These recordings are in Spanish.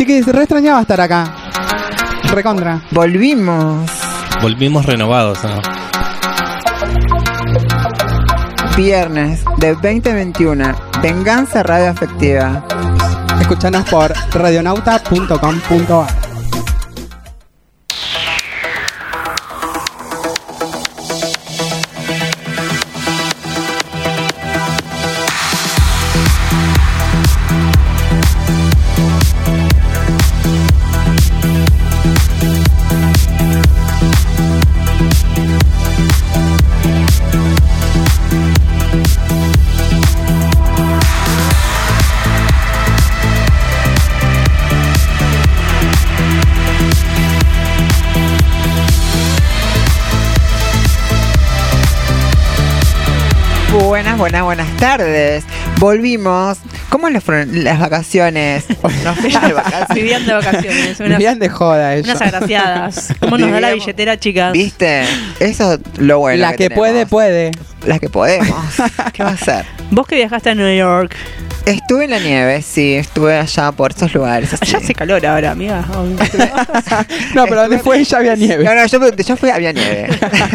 Chiquis, re extrañaba estar acá. Recontra. Volvimos renovados, ¿no? Viernes de 2021. Venganza Radio Afectiva. Escuchanos por radionauta.com.ar. Buenas tardes. Volvimos. ¿Cómo les fueron las vacaciones? Nos fuimos de vacaciones. Vivían de vacaciones. Vivían de joda ellos. Unas agraciadas. ¿Cómo nos da la billetera, chicas? ¿Viste? Eso es lo bueno. La que puede, puede. La que podemos. ¿Qué va a ser? Vos que viajaste a New York. Estuve en la nieve, sí. Estuve allá por esos lugares. Así. Allá hace calor ahora, amiga. No, pero donde fue ya había nieve. No, yo fui, había nieve.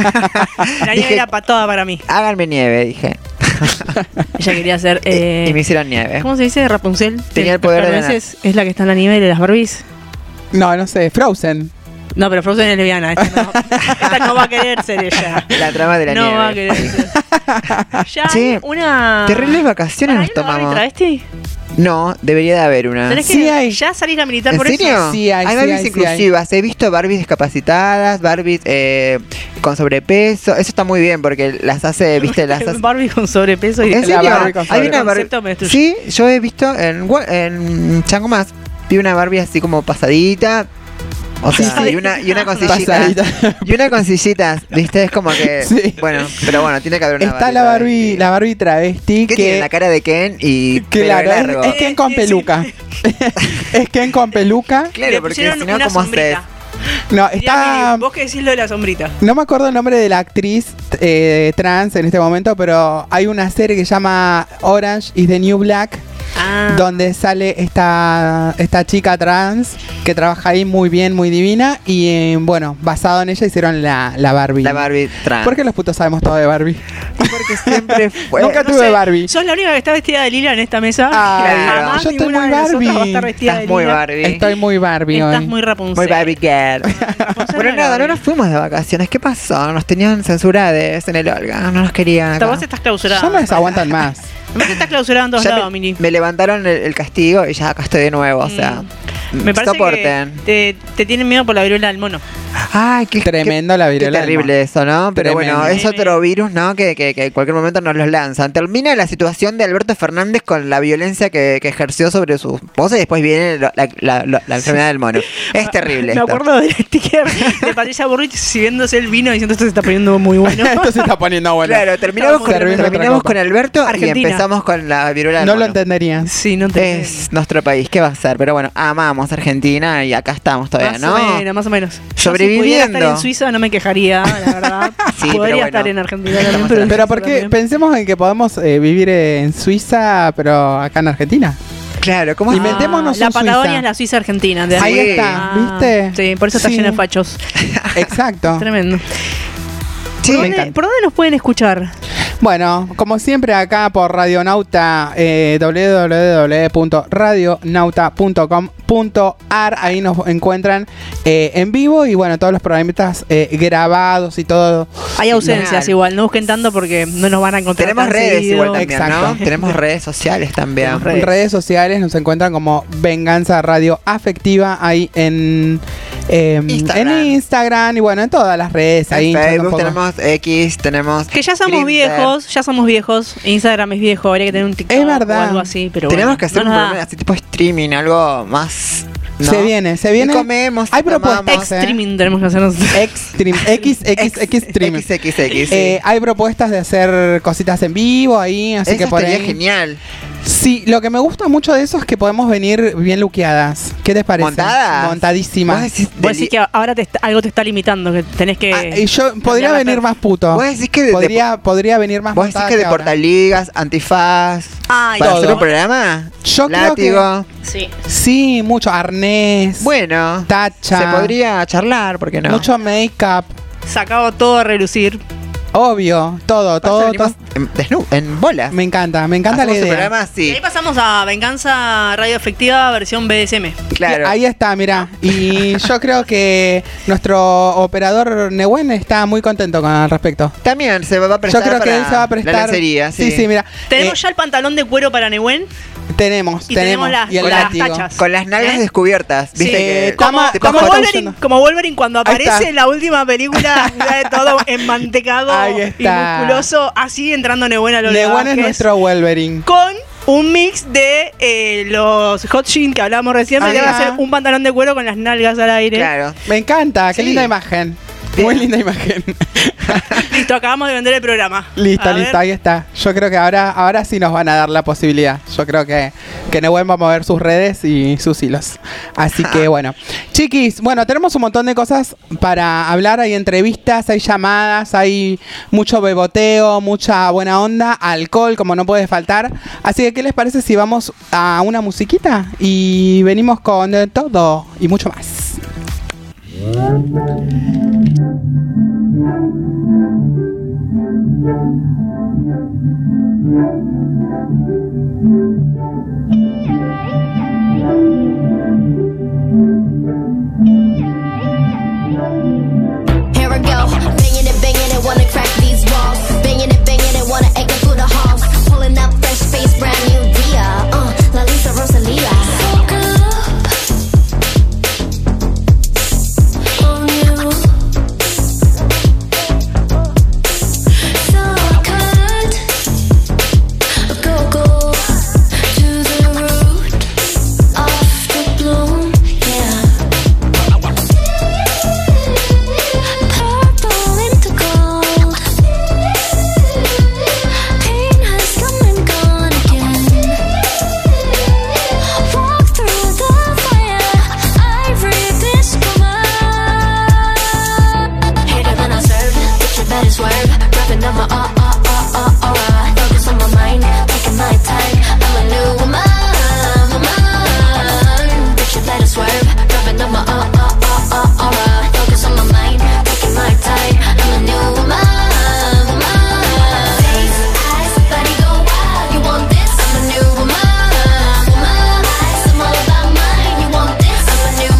La nieve era toda para mí. Háganme nieve, dije. Ella quería hacer... y me hicieron nieve. ¿Cómo se dice? Rapunzel. Tenía el poder de la... Es la que está en la nieve de las Barbies. No sé. Frozen. No, pero Frozen es lesbiana. Esta no va a querer ser ella. La trama de la nieve. No va a querer ser. Ya sí, hay una... terribles vacaciones nos tomamos. ¿Hay una Barbie travesti? No, debería de haber una. ¿Tenés que Sí hay. ya salir a militar ¿En por serio? eso? Sí hay, Barbies sí inclusivas. He visto Barbies discapacitadas, Barbies con sobrepeso. Eso está muy bien porque las hace, viste, las hace... Barbie con sobrepeso y ¿En serio? Barbie con Hay una Barbie. concepto me destruye. Sí, yo he visto en Chango Más, vi una Barbie así como pasadita. O sea, y una con sillitas. Pasadita. Y una con sillitas, ¿viste? Es como que... Sí. Bueno, pero bueno, tiene que haber una Está Barbie. la Barbie travesti ¿Qué que... tiene? La cara de Ken y Claro, pelo largo. es Ken con peluca. Es Ken con peluca. Claro, Le porque pusieron si no, una ¿cómo haces? sombrita. No, Diría está... Mili, vos que decís lo de la sombrita. No me acuerdo el nombre de la actriz trans en este momento, pero hay una serie que se llama Orange is the New Black, donde sale esta chica trans que trabaja ahí muy bien, muy divina. Y bueno, basado en ella hicieron la Barbie. La Barbie trans. ¿Por qué los putos sabemos todo de Barbie? Porque siempre fue... Nunca No tuve sé, Barbie. Sos la única que está vestida de lila en esta mesa. Ay, Jamás yo estoy ninguna muy de nosotras Barbie. va a estar vestida Estás de muy lila. Barbie. Estoy muy Barbie Estás hoy. muy Rapunzel. Muy Barbie girl. Bueno, nada, no nos fuimos de vacaciones. ¿Qué pasó? Nos tenían censuradas en el Olga. No nos querían acá. Vos estás clausurada. Ya no les aguantan más. Vos estás clausurada en todos Ya lados, Mili. me levantaron el castigo y ya acá estoy de nuevo. O sea, Me parece soporten. que te tienen miedo por la viruela del mono. Ay, qué Tremendo la Qué viruela. terrible eso, ¿no? Pero Tremendo. bueno, es otro virus, ¿no? Que en cualquier momento nos los lanzan. Termina la situación de Alberto Fernández con la violencia que ejerció sobre su esposa y después viene la enfermedad del mono. Es terrible. Me esto. acuerdo del sticker de Patricia Burrich sirviéndose el vino diciendo esto se está poniendo muy bueno. Esto se está poniendo bueno. Claro, terminamos Serviendo otra copa. con Alberto Argentina. y empezamos con la viruela del No mono. lo entenderían. Sí, no te Es nuestro país, ¿qué va a ser? Pero bueno, amamos Argentina y acá estamos todavía, ¿no? Más o menos. Yo, Sobreviviendo. si pudiera estar en Suiza no me quejaría, la verdad. Sí, pero Podría bueno. estar en Argentina también, Estamos pero... en Pero porque pensemos en que podemos vivir en Suiza, pero acá en Argentina. Claro, ¿cómo Y es? metémonos la en Patagonia Suiza. es la Suiza argentina. De Ahí Sí. está, ¿viste? Sí, por eso está Sí. lleno de fachos. Exacto. Tremendo. Sí, ¿Por me dónde, encanta. ¿Por dónde nos pueden escuchar? Bueno, como siempre acá por Radionauta, www.radionauta.com.ar, ahí nos encuentran en vivo y bueno, todos los programas grabados y todo. Hay ausencias Genial. igual, no busquen tanto porque no nos van a encontrar. Tenemos tan redes seguido. igual también, Exacto. ¿no? Tenemos redes sociales también. Tenemos redes. Redes sociales nos encuentran como Venganza Radio Afectiva ahí en Instagram y bueno, en todas las redes. Ahí En Facebook tampoco- tenemos X, tenemos... Que ya somos Grindr. viejos, Instagram es viejo, habría que tener un TikTok Es verdad. o algo así, pero Tenemos bueno, que hacer no un nos da. programa así tipo streaming, algo más... ¿no? Se viene. Y comemos, Hay tomamos. propuestas. Streaming tenemos que hacer nosotros. Extreme, XX streaming. XXX, sí. Hay propuestas de hacer cositas en vivo ahí, así Eso que por estaría ahí. genial. Sí, lo que me gusta mucho de eso es que podemos venir bien luqueadas. ¿Qué te parece? ¿Montadas? Montadísimas. Vos decís que ahora algo te está limitando, que tenés que... Y yo podría cambiar la venir más puto. Vos decís que podría venir más vos decís montada que de ahora. portaligas, antifaz, Ay, para todo. hacer un programa. Yo creo Látigo. Sí. Sí, mucho arnés. Bueno, Tacha. se podría charlar, ¿por qué no? Mucho make-up. Sacado todo a relucir. Obvio, todo. Venimos en bolas. Me encanta la Hacemos un idea. programa Y así. ahí pasamos a Venganza Radio Efectiva versión BDSM. Claro. Ahí está, mirá. Y yo creo que nuestro operador Nehuen está muy contento con al respecto. También se va a prestar. Yo creo que para él se va a prestar. La lencería, sí. Sí, mira. Tenemos ya el pantalón de cuero para Nehuen Tenemos. y tenemos las, Y el con las látigo. tachas. Con las nalgas ¿Eh? descubiertas. Sí. ¿Viste? que Como- tipo Como Hot- Wolverine, como Wolverine cuando Ahí aparece está. en la última película, ya de todo enmantecado Ahí y está. musculoso, así entrando Nehuen a lo Nehuen es nuestro Wolverine. con un mix de los hot jeans que hablábamos recién. Ajá. Se le va a hacer un pantalón de cuero con las nalgas al aire. Claro. Me encanta, qué Sí. linda imagen. Bien. Muy linda imagen. Listo, acabamos de vender el programa. Listo, A listo, ver. ahí está. Yo creo que ahora sí nos van a dar la posibilidad. Yo creo que Nehuen va a mover sus redes y sus hilos. Así que bueno. Chiquis, bueno, tenemos un montón de cosas para hablar. Hay entrevistas, hay llamadas, hay mucho beboteo, mucha buena onda, alcohol, como no puede faltar. Así que, ¿qué les parece si vamos a una musiquita? Y venimos con todo y mucho más. Here I go, banging it, wanna crack these walls. Banging it, wanna echo through the halls. Pulling up fresh face, brand new Dia. La Lisa Rosalia. So good. On you. So good. Go to the root of the bloom, yeah. Purple into gold. Pain has come and gone again. Walk through the fire, I rediscover. Hater than I serve, but you better swerve. Wrapping up my aura. Focus on my mind, taking my time. I'm a new woman. But you better swerve. Wrapping up my aura. Focus on my mind, taking my time. I'm a new woman. Face, eyes, body go wild. You want this? I'm a new woman. I'm all about mine. You want this? I'm a new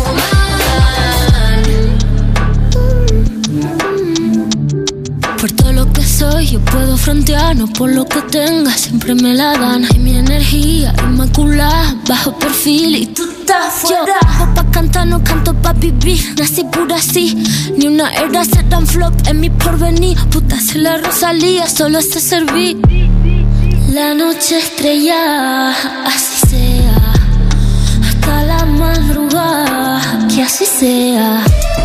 woman. Por todo lo que soy, yo puedo frontear, no por lo que tenga, siempre me la dan. Y mi energía inmaculada, bajo perfil y tú estás fuera. Yo, pa' cantar, no canto pa' vivir, nací pura así. Ni una era se dan flop en mi porvenir. Puta, soy la Rosalía, solo sé servir. La noche estrellada, así sea. Hasta la madrugada, que así sea.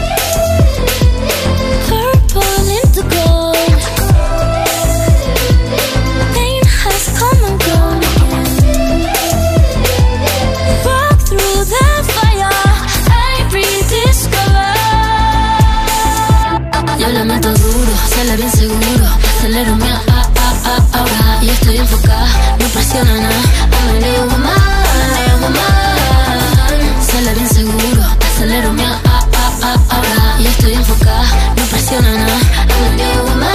Purple into gold. Pain has come and gone again. Walk through the fire, I rediscover. Yo le meto duro, sale bien seguro. Acelero mi ahora. Y estoy enfocada, no presiona nada. I'm a new woman. Sale bien seguro, acelero mi ahora. Y estoy enfocada, no presiona nada. I'm a new woman.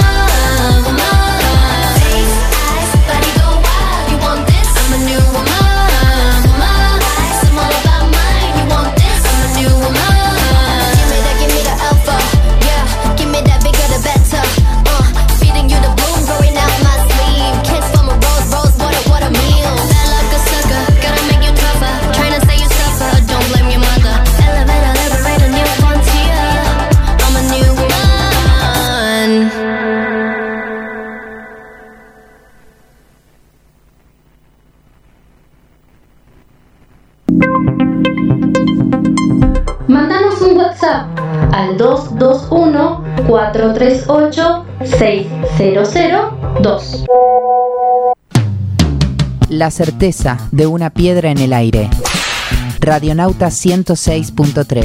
Face, eyes, body go wild. You want this? I'm a new woman. I'm all about mine. You want this? I'm a new woman. Give me the alpha. Yeah, give me that bigger the better. Feeding you the bloom, growing out my sleeve. Kiss from a rose, what a meal. Bad like a sucker, gotta make you tougher. Trying to say you suffer, don't blame your mother. Elevator, liberate a new frontier. I'm a new woman. Mándanos un WhatsApp al 221-438-6002. La certeza de una piedra en el aire. Radionauta 106.3.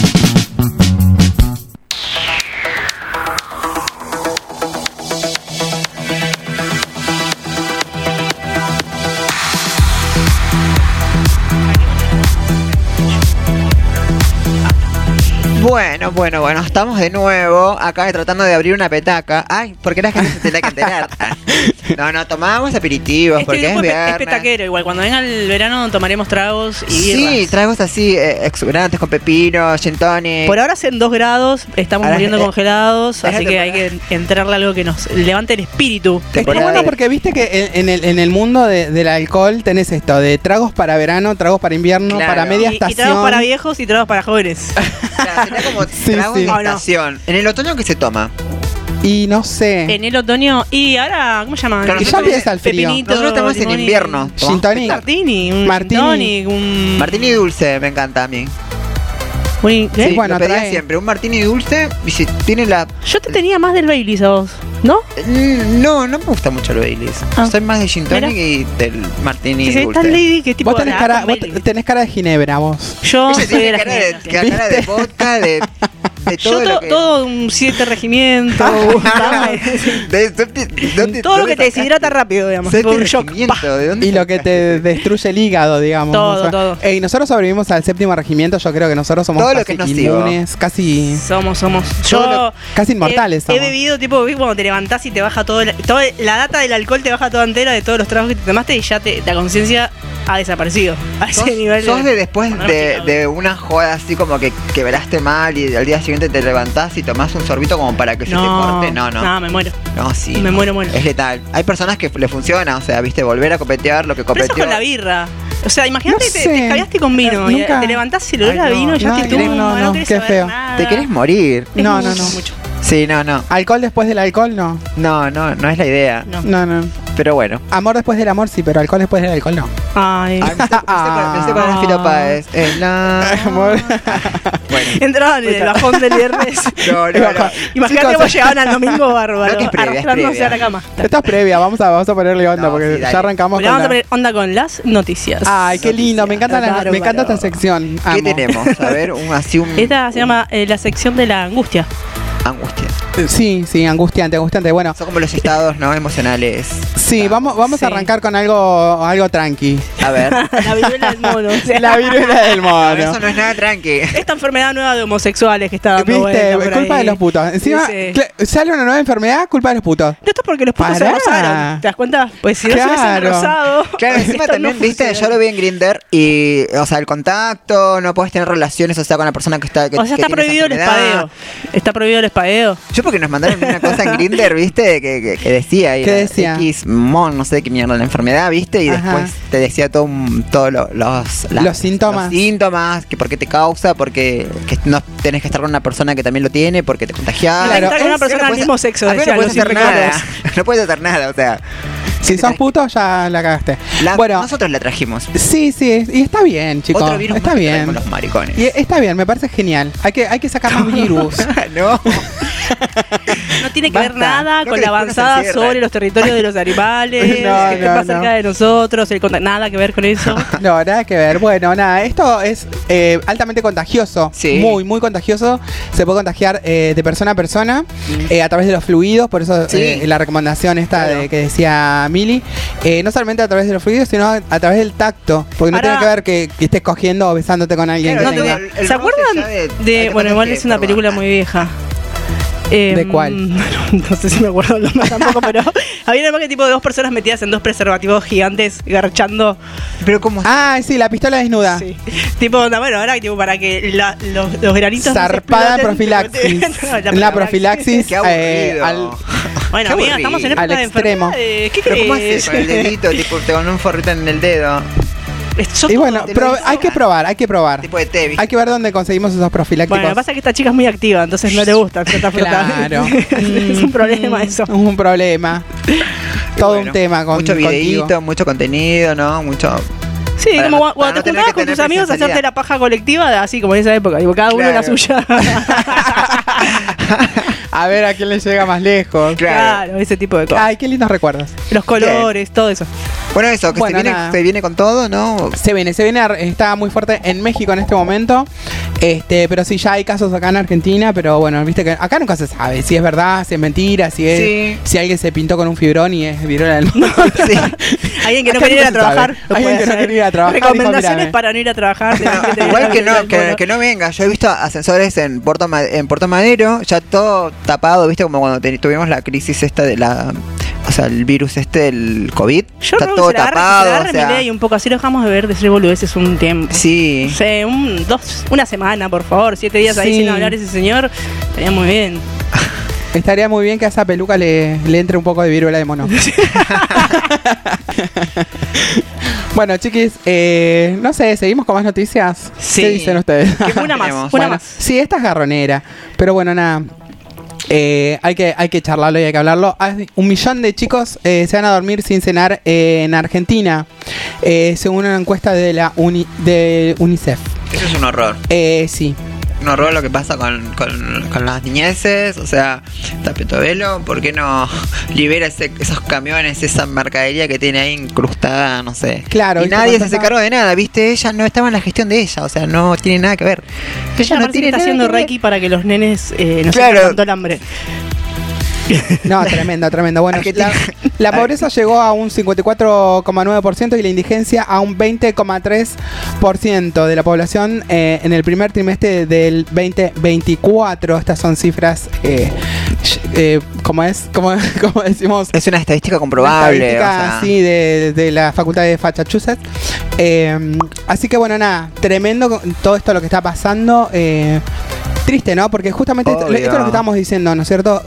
Bueno, estamos de nuevo acá tratando de abrir una petaca. Ay, porque la gente se tiene que enterar. No, tomamos aperitivos porque es viernes. Es petaquero, igual cuando venga el verano tomaremos tragos y birras. Sí, tragos así exuberantes con pepino, gin tonic. Por ahora hacen 2 grados, estamos muriendo congelados, así que hay que entrarle algo que nos levante el espíritu. Está bueno porque viste que en el mundo del alcohol tenés esto, de tragos para verano, tragos para invierno, Claro. para media Y estación. tragos para viejos y tragos para jóvenes. Claro, sería como tragos de estación. ¿En el otoño qué se toma? Y no sé. En el otoño, y ahora, ¿cómo se llama? Claro, Y ya empieza el frío. Pepinito, Nosotros estamos en limón y- invierno. Gin tonic. Martini, un Martini. gin tonic, un... Martini dulce, me encanta a mí. ¿Qué? Sí, bueno, lo pedía trae. siempre, un martini dulce y si tiene la... Yo te tenía más del Baileys a vos, ¿no? No me gusta mucho el Baileys. Ah. Soy más de gin tonic Mira. y del martini Si dulce. tan lady que tipo... Vos tenés ah, cara, Baileys. tenés cara de ginebra, vos. Yo Ella soy de tiene la cara de generación. cara de vodka, de todo Yo lo que... todo un 7 regimiento, todo lo que te deshidrata rápido, digamos. ¿Sabes Por qué un shock. regimiento? ¿De dónde Y lo que te destruye el hígado, digamos. Todo, O sea, todo. Y nosotros sobrevivimos al 7º regimiento. Yo creo que nosotros somos Todo lo casi que es nocivo. inmunes, casi Somos. Todo casi inmortales. He somos. bebido, tipo, ¿viste? Cuando te levantás y te baja toda la data del alcohol te baja toda entera de todos los tragos que te tomaste y ya la conciencia ha desaparecido. A ese nivel. sos de después Cuando éramos chicos. de una joda así como que quebraste mal y al día siguiente te levantás y tomás un sorbito como para que se te corte? No. No, me muero. No, sí. Me muero. Es letal. Hay personas que le funciona, o sea, viste, volver a copetear lo que Pero eso copeteó. con la birra. O sea, imagínate No que sé. te caviaste con vino y Nunca. te levantás y el olor a Ay, no. vino y ya No, te tumba, no, querés qué saber feo. nada. Te querés morir. Es No, mucho, no. mucho. Sí, no. ¿Alcohol después del alcohol? No. No es la idea. No. No. Pero bueno. Amor después del amor, sí, pero alcohol después del alcohol, no. Ay. Ay, me estoy con el Fito Páez. Amor. Bueno. Entraban en el bajón del viernes. No. Imagínate Chicos, cómo llegaban al domingo bárbaro, No, que es previa, es arrastrándose previa. a la cama. Esta es previa, vamos a ponerle onda No, porque sí, dale. ya arrancamos Le con vamos a la... poner onda con las noticias. Ay, qué lindo, me encanta, Claro, me encanta claro. esta sección. ¿Qué Amo. tenemos? A ver, un Esta se llama la sección de la angustia. angustia. Sí, angustiante. Bueno, Son como los estados no emocionales. sí, vamos Sí. a arrancar con algo tranqui. A ver. La viruela del mono. O sea, La viruela del Eso mono. no es nada tranqui. esta enfermedad nueva de homosexuales que está dando ¿Viste? vuelta por Culpa ahí. de los putos. Encima, Sí. sale una nueva enfermedad, culpa de los putos. Esto es porque los putos se Pará. rozaron. ¿Te das cuenta? Pues si no se Claro. hubiesen rozado. Claro, encima esto también, no viste, funciona. yo lo vi en Grindr y, o sea, el contacto, no puedes tener relaciones, o sea, con la persona que está. O sea, está tiene esa prohibido el enfermedad. espadeo. Está prohibido el espadeo. Yo porque nos mandaron una cosa en Grindr, viste, que decía. y ¿Qué era decía? X mon, no sé qué mierda, la enfermedad, viste, y Ajá. después te decía todos Los síntomas. Los síntomas, que por qué te causa, porque que no tenés que estar con una persona que también lo tiene, porque te contagiás. Claro, Estar con una es- persona no del puedes- mismo sexo. a ver, no decían puedes los hacer nada. infectores. No puedes hacer nada, o sea. Si sos puto, ya la cagaste. Bueno, Nosotros la trajimos. sí, y está bien, chicos. Otro virus Está más que bien. traemos los maricones. Y está bien, me parece genial. Hay que sacar más virus. No. No tiene que ver Basta. nada No, con que la después nos avanzada encierran. sobre los territorios de los animales, No, que está cerca de nosotros, nada que ver con eso. No, nada que ver. Bueno, nada, esto es altamente contagioso. Sí. Muy, muy contagioso. Se puede contagiar de persona a persona a través de los fluidos. Por eso Sí. la recomendación esta Claro. que decía Mili. No solamente a través de los fluidos, sino a través del tacto. Porque no Ahora- tiene que ver que estés cogiendo o besándote con alguien. Claro, que no tenga- tengo- el ¿Se roce acuerdan ya de bueno, igual es una película muy vieja. ¿De cuál? No sé si me acuerdo el nombre tampoco, pero había una imagen tipo de 2 personas metidas en 2 preservativos gigantes garchando. Pero como Ah, sí, la pistola desnuda. Sí. Tipo, bueno, ahora tipo para que los granitos no se Zarpada exploten, profilaxis. No, La profilaxis. Qué aburrido. Bueno, Qué amiga, aburrido. estamos en Al época de extremo. enfermedades. ¿Qué Pero ¿cómo crees? haces con el dedito? Tipo, te con un forrito en el dedo. Y bueno, Te lo hizo. hay que probar. Tipo de té, ¿viste? Hay que ver dónde conseguimos esos profilácticos. Bueno, lo que pasa es que esta chica es muy activa, entonces no le gusta frotar. Claro. Es un problema eso. Un problema. Todo Bueno, un tema con mucho videíto, contigo. mucho contenido, ¿no? Mucho. Sí, Para como no- cuando para te no tener juntabas que con tus tener amigos a hacerte presencialidad. la paja colectiva, así como en esa época, digo, cada uno la Claro. suya. A ver a quién le llega más lejos. Claro. Claro, ese tipo de cosas. Ay, qué lindos recuerdos. Los colores, todo eso. Bueno, eso, que Bueno, nada. se viene con todo, ¿no? Se viene, está muy fuerte en México en este momento. Pero sí, ya hay casos acá en Argentina, pero bueno, viste que acá nunca se sabe si es verdad, si es mentira, si alguien se pintó con un fibrón y es viruela del mono. Sí. Alguien que no Acá quería ir a nunca se trabajar. sabe. Alguien que no quería ir a trabajar. Recomendaciones Dijo, para no ir a trabajar. Igual que no venga. Yo he visto ascensores en Puerto Madero, ya todo tapado, ¿viste? Como cuando tuvimos la crisis esta de el virus del COVID. Yo está creo todo que se la tapado. agarre y un poco así lo dejamos de ver, decir boludeces un tiempo. Sí. No sé, una semana, por favor, 7 días ahí Sí. sin hablar ese señor. Estaría muy bien. Estaría muy bien que a esa peluca le entre un poco de viruela de mono. Bueno, chiquis, no sé, ¿seguimos con más noticias? Sí. ¿Qué dicen ustedes? Una más, Tenemos. una Bueno, más. sí, esta es garronera. Pero bueno, nada. Hay que charlarlo y hay que hablarlo. 1 millón de chicos se van a dormir sin cenar en Argentina, según una encuesta de de UNICEF. Eso es un horror. Sí. Un horror lo que pasa con las niñeces. O sea, Tapetovelo, ¿por qué no libera esos camiones, esa mercadería que tiene ahí incrustada? No sé. Claro, y ¿viste nadie se cuánto hace está? cargo de nada, ¿viste? Ella no estaba en la gestión de ella. O sea, no tiene nada que ver. Ella no tiene está nada haciendo que ver. reiki para que los nenes no Claro. se tanto el hambre. No, tremendo. Bueno, Argentina. la pobreza llegó a un 54,9% y la indigencia a un 20,3% de la población en el primer trimestre del 2024. Estas son cifras, ¿cómo decimos? Es una estadística comprobable. Estadística, o sea. sí, de la facultad de Massachusetts. Así que bueno, nada, tremendo todo esto lo que está pasando. Triste, ¿no? Porque justamente esto es lo que estábamos diciendo, ¿no es cierto?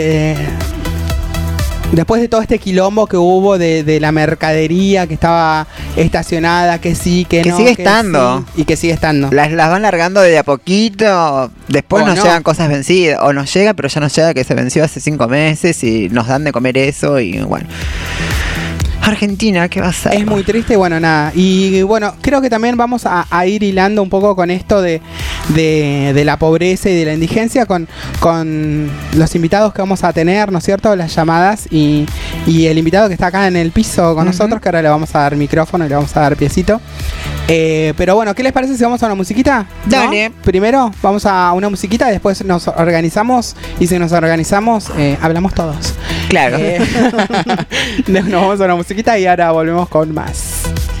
Después de todo este quilombo que hubo de la mercadería que estaba estacionada, que sí, que no. sigue estando. Sí, y que sigue estando. Las van largando de a poquito. Después O nos no. llegan cosas vencidas. O nos llega, pero ya nos llega que se venció hace 5 meses y nos dan de comer eso. Y bueno. Argentina, ¿qué va a ser? Es muy triste, bueno, nada. Y bueno, creo que también vamos a ir hilando un poco con esto de la pobreza y de la indigencia con los invitados que vamos a tener, ¿no es cierto? Las llamadas y el invitado que está acá en el piso con nosotros, que ahora le vamos a dar micrófono y le vamos a dar piecito. Pero bueno, ¿qué les parece si vamos a una musiquita? Dale. ¿No? Primero vamos a una musiquita y después nos organizamos. Y si nos organizamos, hablamos todos. Claro. Nos vamos a una musiquita y ahora volvemos con más.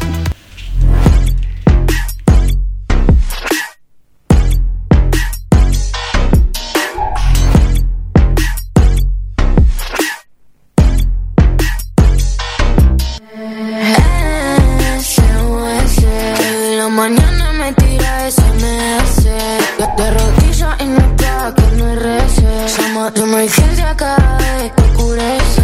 En la mañana me tira SMS de rodillas y no es pa' que me rece. Llama de emergencia cada vez que oscurece.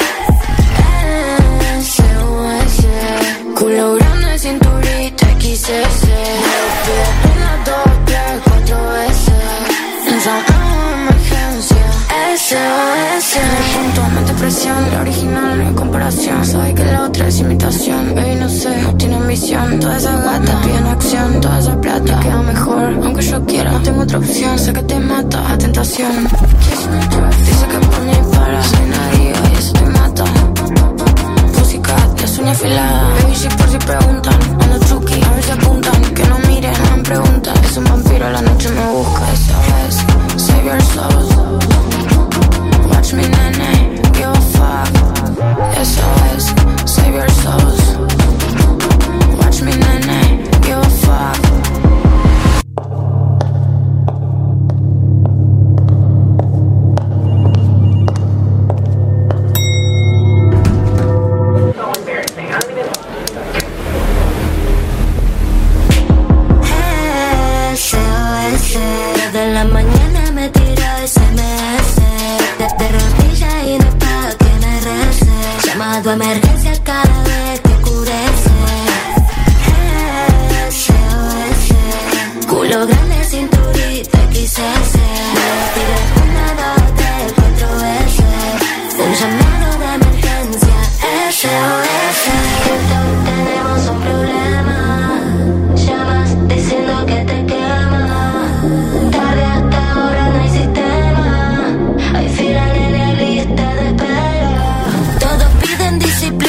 SOS, culo grande, cinturita XS. Me pido 1, 2, 3, 4 veces. Llamamos de emergencia. SOS. Punto, mente presión, la original no hay comparación. Sabe que la otra es imitación. Baby, no sé, no tiene ambición. Toda esa gata piden acción, toda esa plata queda mejor. Aunque yo quiera, no tengo otra opción. Sé que te mata a tentación. Kiss me twice. Dice que por mí para, soy nadie y eso te mata. Pussycat, las uñas afiladas. Baby, si por si preguntan, ando chuki, a ver si apuntan. Que no miren, no me preguntan. Es un vampiro, a la noche me busca. Esa vez, save your souls. Watch me, nene, give a fuck. SOS, save your souls. Watch me, nene, give a fuck. SOS, desde la mañana me tira SMS. De rodillas y no es pa' que me rece. Llamado a emergencia cada vez que oscurece. SOS, culo grande, cinturita XS. Me pide 1, 2, 3, 4 veces. Un llamado de emergencia. SOS, tenemos un problema. Llamas diciendo que te quema. Tarde hasta ahora no hay sistema. Hay fila en la lista de espera. Todos piden disciplina.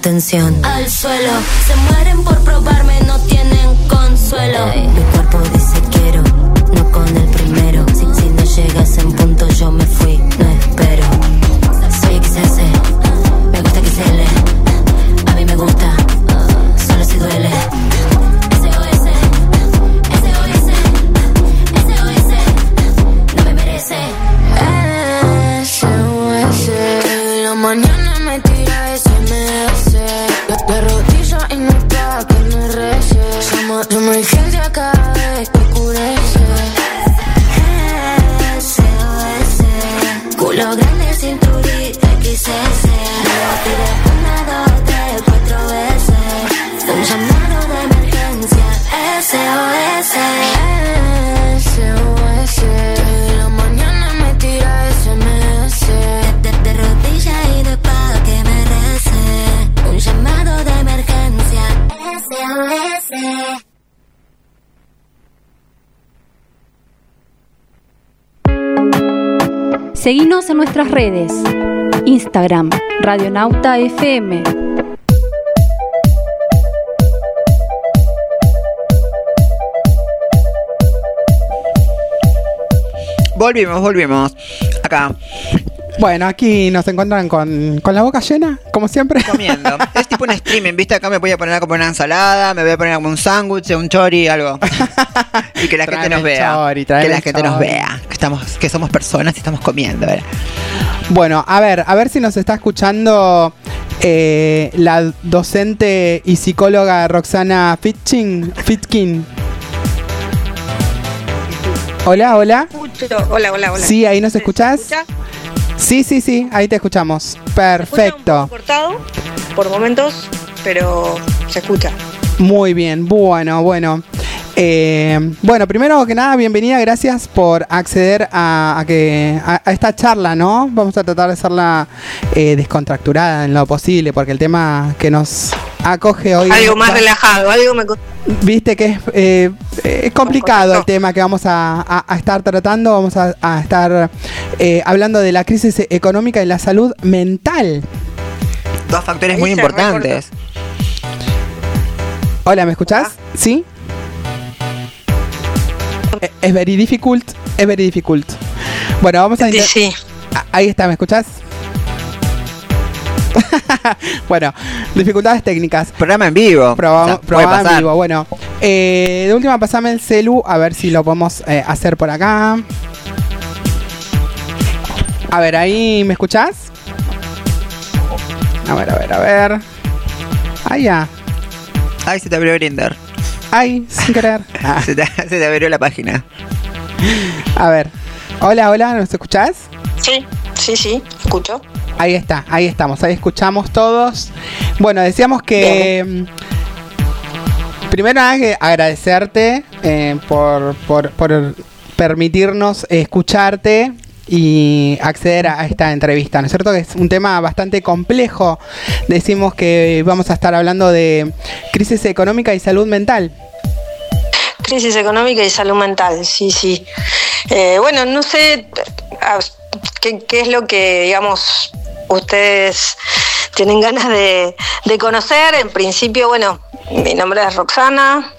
atención. Al suelo, se mueren por probarme, no tienen consuelo. Mi cuerpo dice quiero, no con el primero. Si no llegas en punto yo me fui, no espero. Soy XS, me gusta XL, a mí me gusta, solo si duele. SOS, SOS, SOS, no me merece. SOS, la mañana me tira SMS, de rodillas y no está que me rece. Llamo de emergencia cada vez que oscurece. SOS, culo grande, cinturita XS. Tiré 1, 2, 3, 4 veces. Un llamado de emergencia. SOS, SOS, la mañana me tira SMS. De rodillas y de pa' que me rece. Un llamado de emergencia. SOS. Seguinos en nuestras redes. Instagram, Radionauta FM. Volvimos. Acá, Bueno, aquí nos encuentran con la boca llena, como siempre. comiendo. Es tipo un streaming, ¿viste? Acá me voy a poner como una ensalada, me voy a poner como un sándwich, un chori, algo. Y que la gente nos vea. Que la gente nos vea. Que somos personas y estamos comiendo, ¿verdad? Bueno, a ver si nos está escuchando la docente y psicóloga Roxana Fitkin. Hola. Hola. Sí, ahí nos escuchás. ¿Se escucha? Sí, ahí te escuchamos. Se escucha un Perfecto. poco cortado por momentos, pero se escucha. Muy bien, bueno. Bueno, primero que nada, bienvenida, gracias por acceder a esta charla, ¿no? Vamos a tratar de hacerla descontracturada en lo posible, porque el tema que nos acoge hoy... Algo más relajado, algo me... Viste que es complicado el tema que vamos a estar tratando. Vamos a estar hablando de la crisis económica y la salud mental. Dos factores muy importantes. Hola, ¿me escuchás? ¿Sí? Es very difficult. Bueno, vamos a intentar... Sí. Ahí está, ¿me escuchás? Bueno, dificultades técnicas. Programa en vivo. Probaba en vivo. Bueno, de última pasame el celu, a ver si lo podemos hacer por acá. A ver, ahí, ¿me escuchás? A ver. Ahí ya. Ay, se te abrió Grindr. Ay, sin querer. Se te abrió la página. A ver. Hola, ¿nos escuchás? Sí, escucho. Ahí estamos, ahí escuchamos todos. Bueno, decíamos que primero nada que agradecerte por permitirnos escucharte y acceder a esta entrevista, ¿no es cierto? Que es un tema bastante complejo. Decimos que vamos a estar hablando de crisis económica y salud mental. Crisis económica y salud mental, sí. Bueno, no sé qué es lo que, digamos, ustedes tienen ganas de conocer. En principio, bueno, mi nombre es Roxana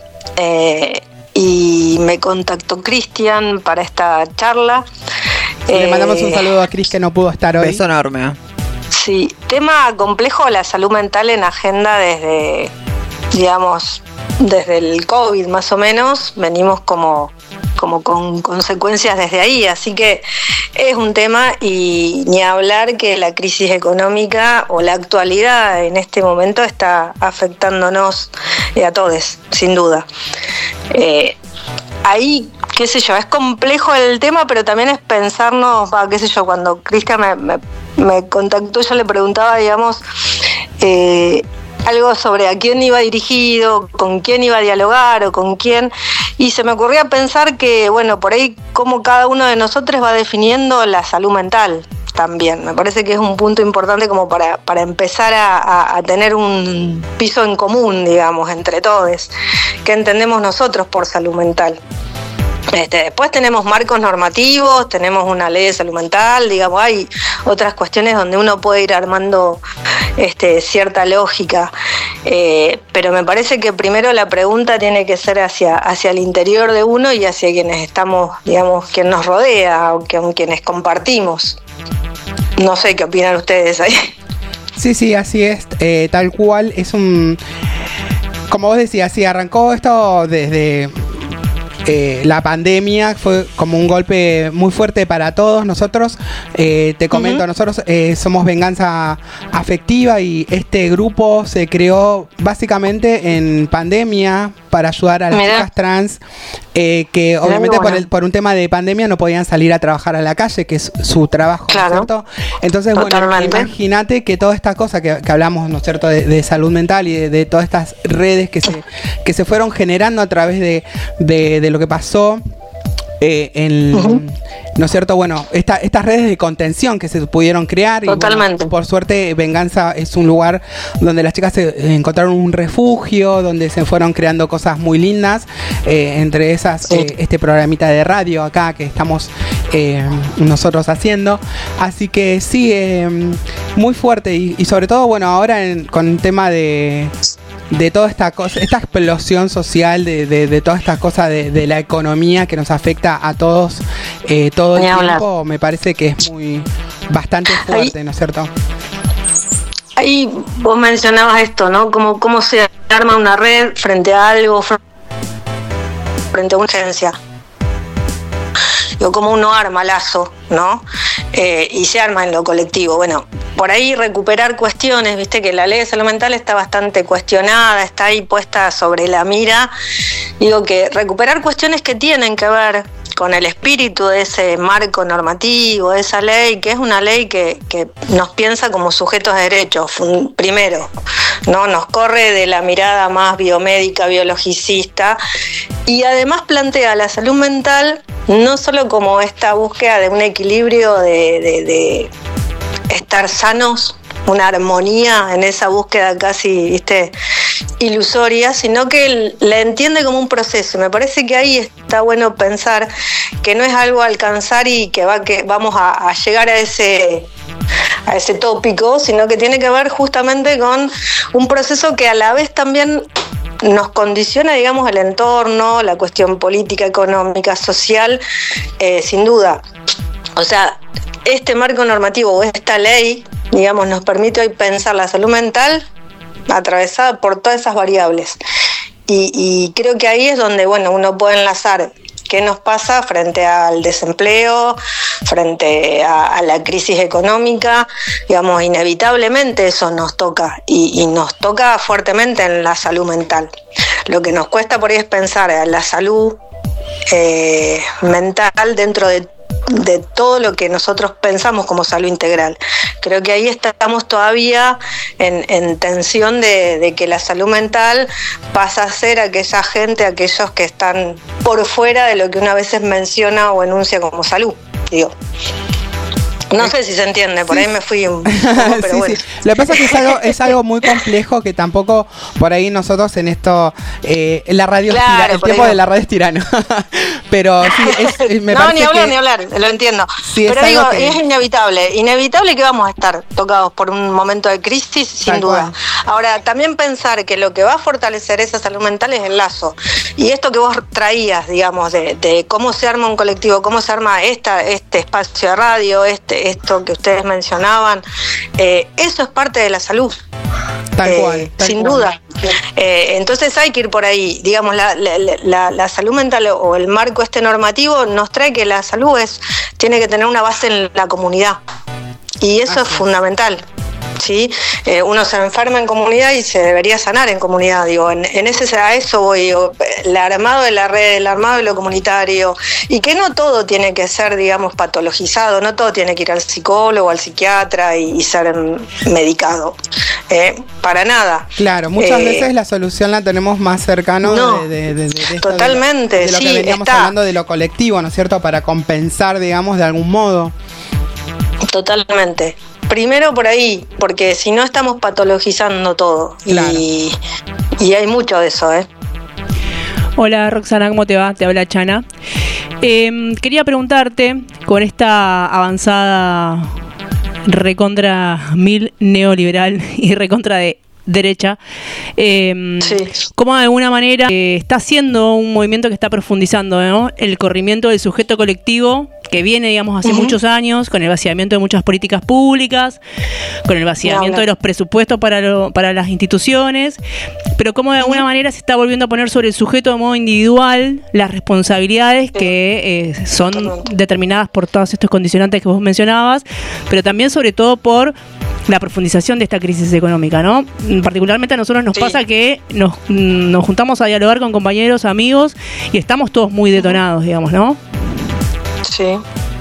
y me contactó Cristian para esta charla. Le mandamos un saludo a Cris, que no pudo estar hoy. Beso enorme. Sí, tema complejo, la salud mental en agenda desde, digamos, desde el COVID más o menos. Venimos como con consecuencias desde ahí, así que es un tema, y ni hablar que la crisis económica o la actualidad en este momento está afectándonos a todos, sin duda. Ahí, qué sé yo, es complejo el tema, pero también es pensarnos, qué sé yo, cuando Cristian me contactó, yo le preguntaba, digamos, algo sobre a quién iba dirigido, con quién iba a dialogar o con quién, y se me ocurría pensar que, bueno, por ahí cómo cada uno de nosotros va definiendo la salud mental también. Me parece que es un punto importante como para empezar a tener un piso en común, digamos, entre todos. ¿Qué entendemos nosotros por salud mental? Después tenemos marcos normativos, tenemos una ley de salud mental, digamos, hay otras cuestiones donde uno puede ir armando cierta lógica. Pero me parece que primero la pregunta tiene que ser hacia el interior de uno y hacia quienes estamos, digamos, quien nos rodea o con quienes compartimos. No sé qué opinan ustedes ahí. Sí, así es, tal cual. Es como vos decías, sí, arrancó esto desde la pandemia, fue como un golpe muy fuerte para todos nosotros. Te comento, nosotros somos Venganza Afectiva y este grupo se creó básicamente en pandemia para ayudar a las chicas trans que obviamente por un tema de pandemia no podían salir a trabajar a la calle, que es su trabajo, claro. ¿No es cierto? Entonces, totalmente. Bueno, imagínate que toda esta cosa que hablamos, ¿no es cierto?, de salud mental y de todas estas redes que se fueron generando a través de lo que pasó ¿no es cierto? Bueno, estas redes de contención que se pudieron crear. Totalmente. Y bueno, por suerte, Venganza es un lugar donde las chicas encontraron un refugio, donde se fueron creando cosas muy lindas. Entre esas, este programita de radio acá que estamos nosotros haciendo. Así que sí, muy fuerte. Y sobre todo, bueno, ahora con el tema de toda esta cosa, esta explosión social, de toda esta cosa de la economía que nos afecta a todos todo el tiempo, me parece que es bastante fuerte, ¿no es cierto? Ahí vos mencionabas esto, ¿no? Cómo se arma una red frente a algo, frente a una urgencia. Como uno arma lazo, ¿no? Y se arma en lo colectivo. Bueno, por ahí recuperar cuestiones, viste que la ley de salud mental está bastante cuestionada, está ahí puesta sobre la mira. Digo que recuperar cuestiones que tienen que ver con el espíritu de ese marco normativo, de esa ley, que es una ley que nos piensa como sujetos de derechos, primero, ¿no? Nos corre de la mirada más biomédica, biologicista, y además plantea la salud mental no solo como esta búsqueda de un equilibrio de estar sanos, una armonía en esa búsqueda casi, viste, ilusoria, sino que la entiende como un proceso. Me parece que ahí está bueno pensar que no es algo a alcanzar y que vamos a llegar a ese tópico, sino que tiene que ver justamente con un proceso que a la vez también nos condiciona, digamos, el entorno, la cuestión política, económica, social, sin duda. O sea, este marco normativo o esta ley, digamos, nos permite hoy pensar la salud mental atravesada por todas esas variables. Y creo que ahí es donde, bueno, uno puede enlazar qué nos pasa frente al desempleo, frente a la crisis económica. Digamos, inevitablemente eso nos toca y nos toca fuertemente en la salud mental. Lo que nos cuesta por ahí es pensar en la salud mental dentro de todo lo que nosotros pensamos como salud integral. Creo que ahí estamos todavía en tensión de que la salud mental pasa a ser aquella gente, aquellos que están por fuera de lo que una veces menciona o enuncia como salud, digo. No sé si se entiende, por ahí me fui un poco, pero bueno. Sí. Lo que pasa es que es algo muy complejo que tampoco por ahí nosotros en esto, la radio claro, el tiempo de la radio es tirano. Pero sí, me parece ni hablar, lo entiendo. Sí, pero digo, es inevitable que vamos a estar tocados por un momento de crisis, sin duda. Ahora, también pensar que lo que va a fortalecer esa salud mental es el lazo. Y esto que vos traías, digamos, de cómo se arma un colectivo, cómo se arma este espacio de radio, esto que ustedes mencionaban, eso es parte de la salud. Tal cual. Sin duda. Entonces hay que ir por ahí. Digamos, la salud mental o el marco normativo nos trae que la salud tiene que tener una base en la comunidad. Y eso es fundamental. ¿Sí? Uno se enferma en comunidad y se debería sanar en comunidad, digo, a eso voy, digo, el armado de la red, el armado de lo comunitario, y que no todo tiene que ser, digamos, patologizado, no todo tiene que ir al psicólogo, al psiquiatra y ser medicado, para nada. Claro, muchas veces la solución la tenemos más cercano de esto, totalmente, de lo que veníamos hablando de lo colectivo, ¿no es cierto?, para compensar, digamos, de algún modo. Totalmente. Primero por ahí, porque si no estamos patologizando todo. Claro. Y hay mucho de eso, Hola Roxana, ¿cómo te va? Te habla Chana. Quería preguntarte, con esta avanzada recontra mil neoliberal y recontra de derecha, como de alguna manera está haciendo un movimiento que está profundizando, ¿no? El corrimiento del sujeto colectivo que viene, digamos, hace muchos años, con el vaciamiento de muchas políticas públicas, con el vaciamiento de los presupuestos para las instituciones, pero como de alguna manera se está volviendo a poner sobre el sujeto de modo individual las responsabilidades que son determinadas por todos estos condicionantes que vos mencionabas, pero también sobre todo por la profundización de esta crisis económica, ¿no? Particularmente a nosotros nos pasa que nos juntamos a dialogar con compañeros, amigos, y estamos todos muy detonados, digamos, ¿no? Sí.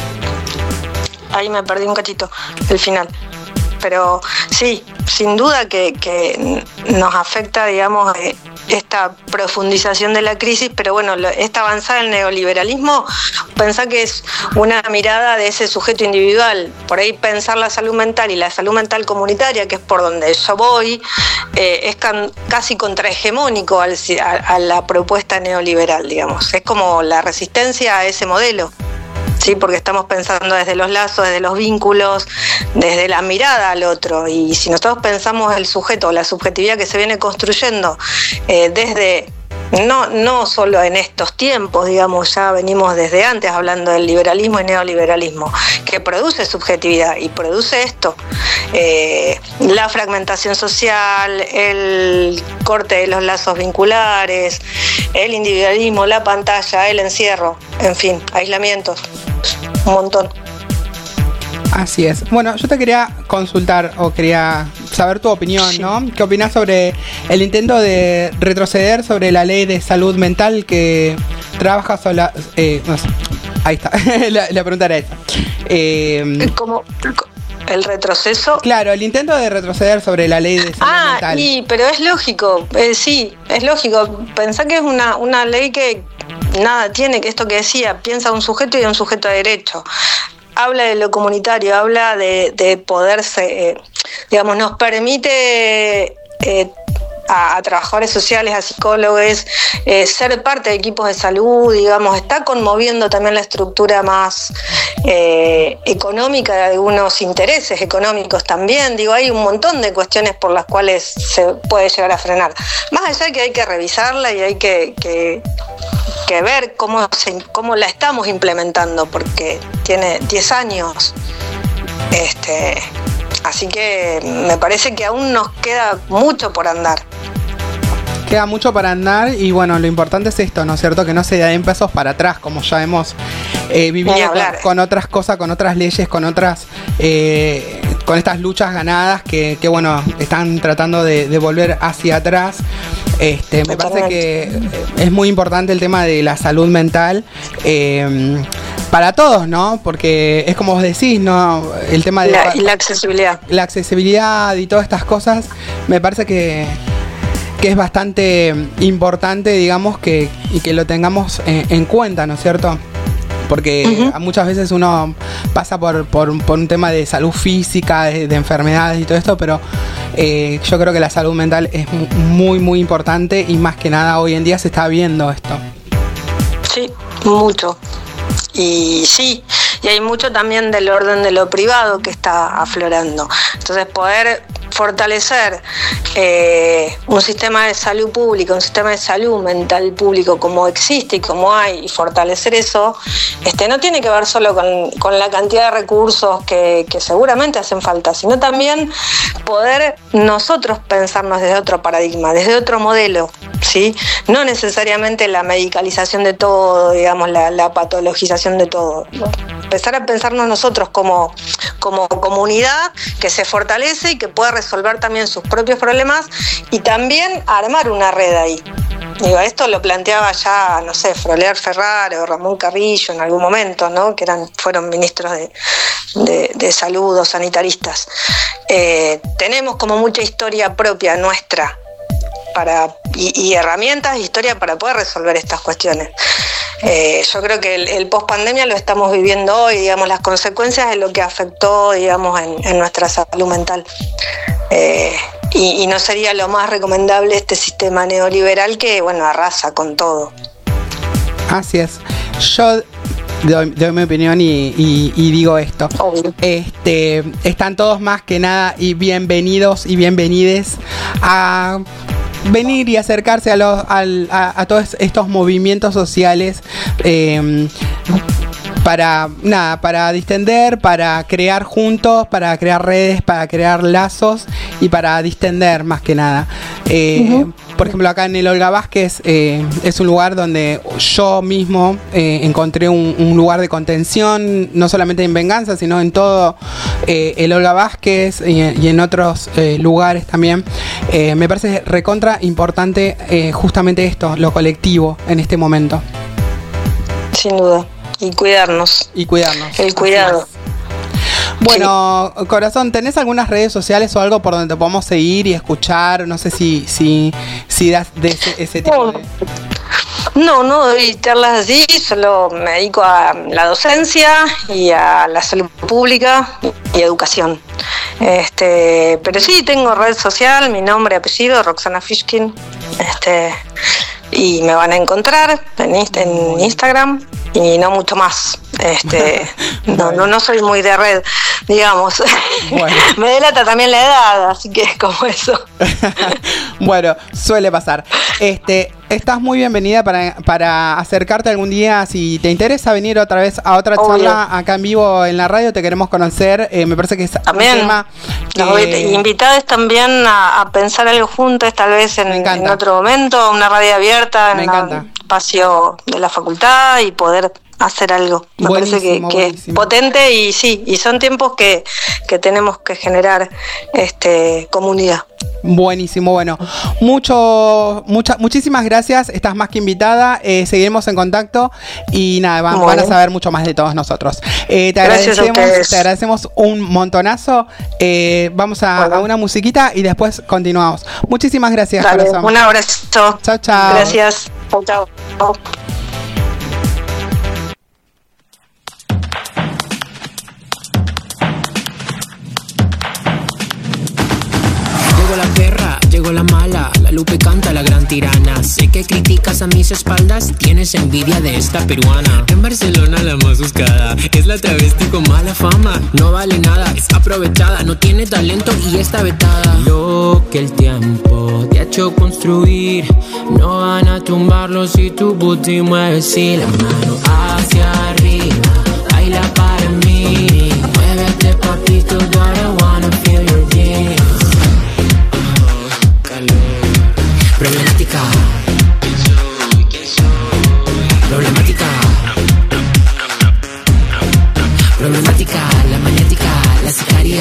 Ahí me perdí un cachito, el final. Pero sí, sin duda que nos afecta, digamos, esta profundización de la crisis, pero bueno, esta avanzada del neoliberalismo, pensá que es una mirada de ese sujeto individual. Por ahí pensar la salud mental y la salud mental comunitaria, que es por donde yo voy, es casi contrahegemónico a la propuesta neoliberal, digamos. Es como la resistencia a ese modelo. Sí, porque estamos pensando desde los lazos, desde los vínculos, desde la mirada al otro. Y si nosotros pensamos el sujeto, la subjetividad que se viene construyendo desde... No solo en estos tiempos, digamos, ya venimos desde antes hablando del liberalismo y neoliberalismo, que produce subjetividad y produce esto, la fragmentación social, el corte de los lazos vinculares, el individualismo, la pantalla, el encierro, en fin, aislamientos, un montón. Así es. Bueno, yo te quería consultar o quería saber tu opinión, ¿no? ¿Qué opinas sobre el intento de retroceder sobre la ley de salud mental que trabaja sola? No sé. Ahí está. la pregunta era esa. ¿Cómo? ¿El retroceso? Claro, el intento de retroceder sobre la ley de salud mental. Sí, pero es lógico. Sí, es lógico. Pensá que es una ley que nada tiene, que esto que decía, piensa un sujeto y un sujeto de derecho. Habla de lo comunitario, habla de poderse, digamos, nos permite a trabajadores sociales, a psicólogos, ser parte de equipos de salud, digamos, está conmoviendo también la estructura más económica de algunos intereses económicos también. Digo, hay un montón de cuestiones por las cuales se puede llegar a frenar. Más allá de que hay que revisarla y hay que ver cómo la estamos implementando, porque tiene 10 años. Así que me parece que aún nos queda mucho por andar. Queda mucho para andar y bueno, lo importante es esto, ¿no es cierto? Que no se den pasos para atrás, como ya hemos vivido con otras cosas, con otras leyes, con otras... con estas luchas ganadas que bueno, están tratando de volver hacia atrás. Me parece que es muy importante el tema de la salud mental para todos, ¿no? Porque es como vos decís, ¿no? El tema de la accesibilidad. La accesibilidad y todas estas cosas, me parece que es bastante importante, digamos, que lo tengamos en cuenta, ¿no es cierto? Porque muchas veces uno pasa por un tema de salud física, de enfermedades y todo esto, pero yo creo que la salud mental es muy, muy importante y más que nada hoy en día se está viendo esto. Sí, mucho. Y sí, y hay mucho también del orden de lo privado que está aflorando. Entonces poder fortalecer un sistema de salud pública, un sistema de salud mental público como existe y como hay, y fortalecer eso, no tiene que ver solo con la cantidad de recursos que seguramente hacen falta, sino también poder nosotros pensarnos desde otro paradigma, desde otro modelo, ¿sí? No necesariamente la medicalización de todo, digamos, la patologización de todo, ¿no? Empezar a pensarnos nosotros como comunidad que se fortalece y que puede resolver también sus propios problemas y también armar una red ahí. Digo, esto lo planteaba ya, no sé, Froler Ferraro o Ramón Carrillo en algún momento, ¿no? Que fueron ministros de salud o sanitaristas. Tenemos como mucha historia propia nuestra y herramientas e historia para poder resolver estas cuestiones. Yo creo que el post-pandemia lo estamos viviendo hoy, digamos, las consecuencias de lo que afectó, digamos, en nuestra salud mental. Y no sería lo más recomendable este sistema neoliberal que, bueno, arrasa con todo. Así es. Yo doy mi opinión y digo esto. Están todos más que nada y bienvenidos y bienvenides a venir y acercarse a todos estos movimientos sociales para distender, para crear juntos, para crear redes, para crear lazos y para distender más que nada. Por ejemplo, acá en el Olga Vázquez es un lugar donde yo mismo encontré un lugar de contención, no solamente en Venganza, sino en todo el Olga Vázquez y en otros lugares también. Me parece recontra importante justamente esto, lo colectivo en este momento. Sin duda. Y cuidarnos. El cuidado. Bueno, sí. Corazón, ¿tenés algunas redes sociales o algo por donde te podamos seguir y escuchar? No sé si das de ese tipo de... No doy charlas así, solo me dedico a la docencia y a la salud pública y educación. Pero sí tengo red social, mi nombre y apellido, Roxana Fishkin. Y me van a encontrar en Instagram y no mucho más. No soy muy de red, digamos. Bueno. Me delata también la edad, así que es como eso. Bueno, suele pasar. Estás muy bienvenida para acercarte algún día. Si te interesa venir otra vez a otra charla acá en vivo en la radio, te queremos conocer. Me parece que es también un tema invitadas también a pensar algo juntas, tal vez en otro momento, una radio abierta en un espacio de la facultad y poder hacer algo. Me parece que es potente y sí, y son tiempos que tenemos que generar comunidad. Buenísimo, bueno, muchísimas gracias, estás más que invitada, seguiremos en contacto y nada, van a saber mucho más de todos nosotros. Te agradecemos un montonazo, vamos a una musiquita y después continuamos. Muchísimas gracias, corazón. Un abrazo. Chao. Gracias. Chao. Llegó la mala, la Lupe canta la gran tirana. Sé que criticas a mis espaldas, tienes envidia de esta peruana. En Barcelona la más buscada, es la travesti con mala fama. No vale nada, es aprovechada, no tiene talento y está vetada. Lo que el tiempo te ha hecho construir, no van a tumbarlo si tu booty mueve así la mano hacia arriba. Baila para mí, muévete papito, I wanna feel your jeans. Problemática. La maniática, la sicaria.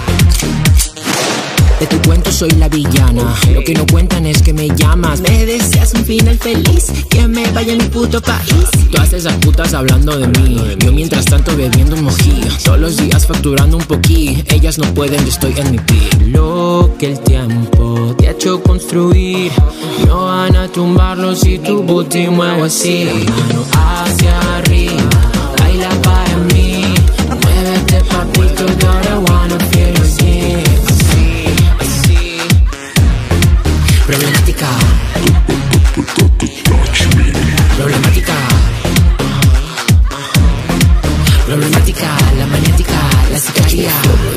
De tu cuento soy la villana. Lo que no cuentan es que me llamas. Me deseas un final feliz, que me vaya a mi puto país. Todas esas putas hablando de mí, yo mientras tanto bebiendo un mojito. Todos los días facturando un poquito. Ellas no pueden, yo estoy en mi pie. Lo que el tiempo te ha hecho construir, no van a tumbarlo si tu booty mueve así la mano hacia arriba. Baila para mí, muévete papito, I wanna feel your skin. Así. Problemática. La maniática, la sicaria.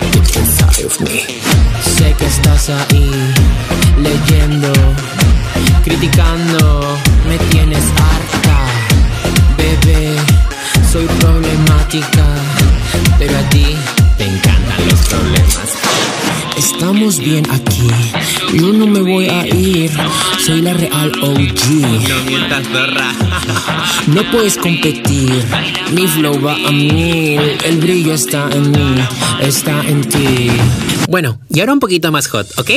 Sé que estás ahí, leyendo, criticando, me tienes harta. Bebé, soy problemática, pero a ti te encantan los problemas. Estamos bien aquí, yo no me voy a ir, soy la real OG. No mientas, zorra. No puedes competir, mi flow va a mil, el brillo está en mí, está en ti. Bueno, y ahora un poquito más hot, ¿ok?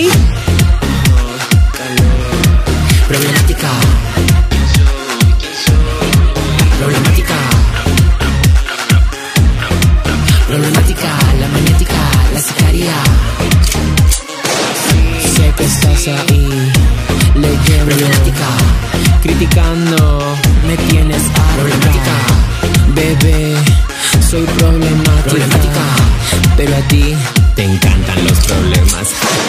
Problemática. La maniática, la sicaria. Sé que estás ahí, leyendo, criticando, me tienes problemática. Bebé, soy problemática, pero a ti te encantan los problemas.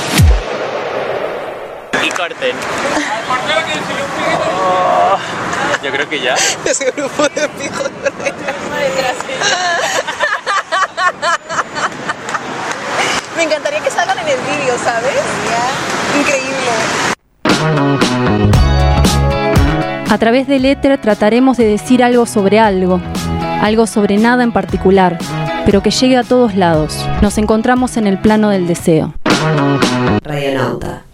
Y corten. Yo creo que ya. Ese grupo de pijos. Me encantaría que salgan en el vídeo, ¿sabes? Increíble. A través del éter trataremos de decir algo sobre nada en particular, pero que llegue a todos lados. Nos encontramos en el plano del deseo. Radionauta.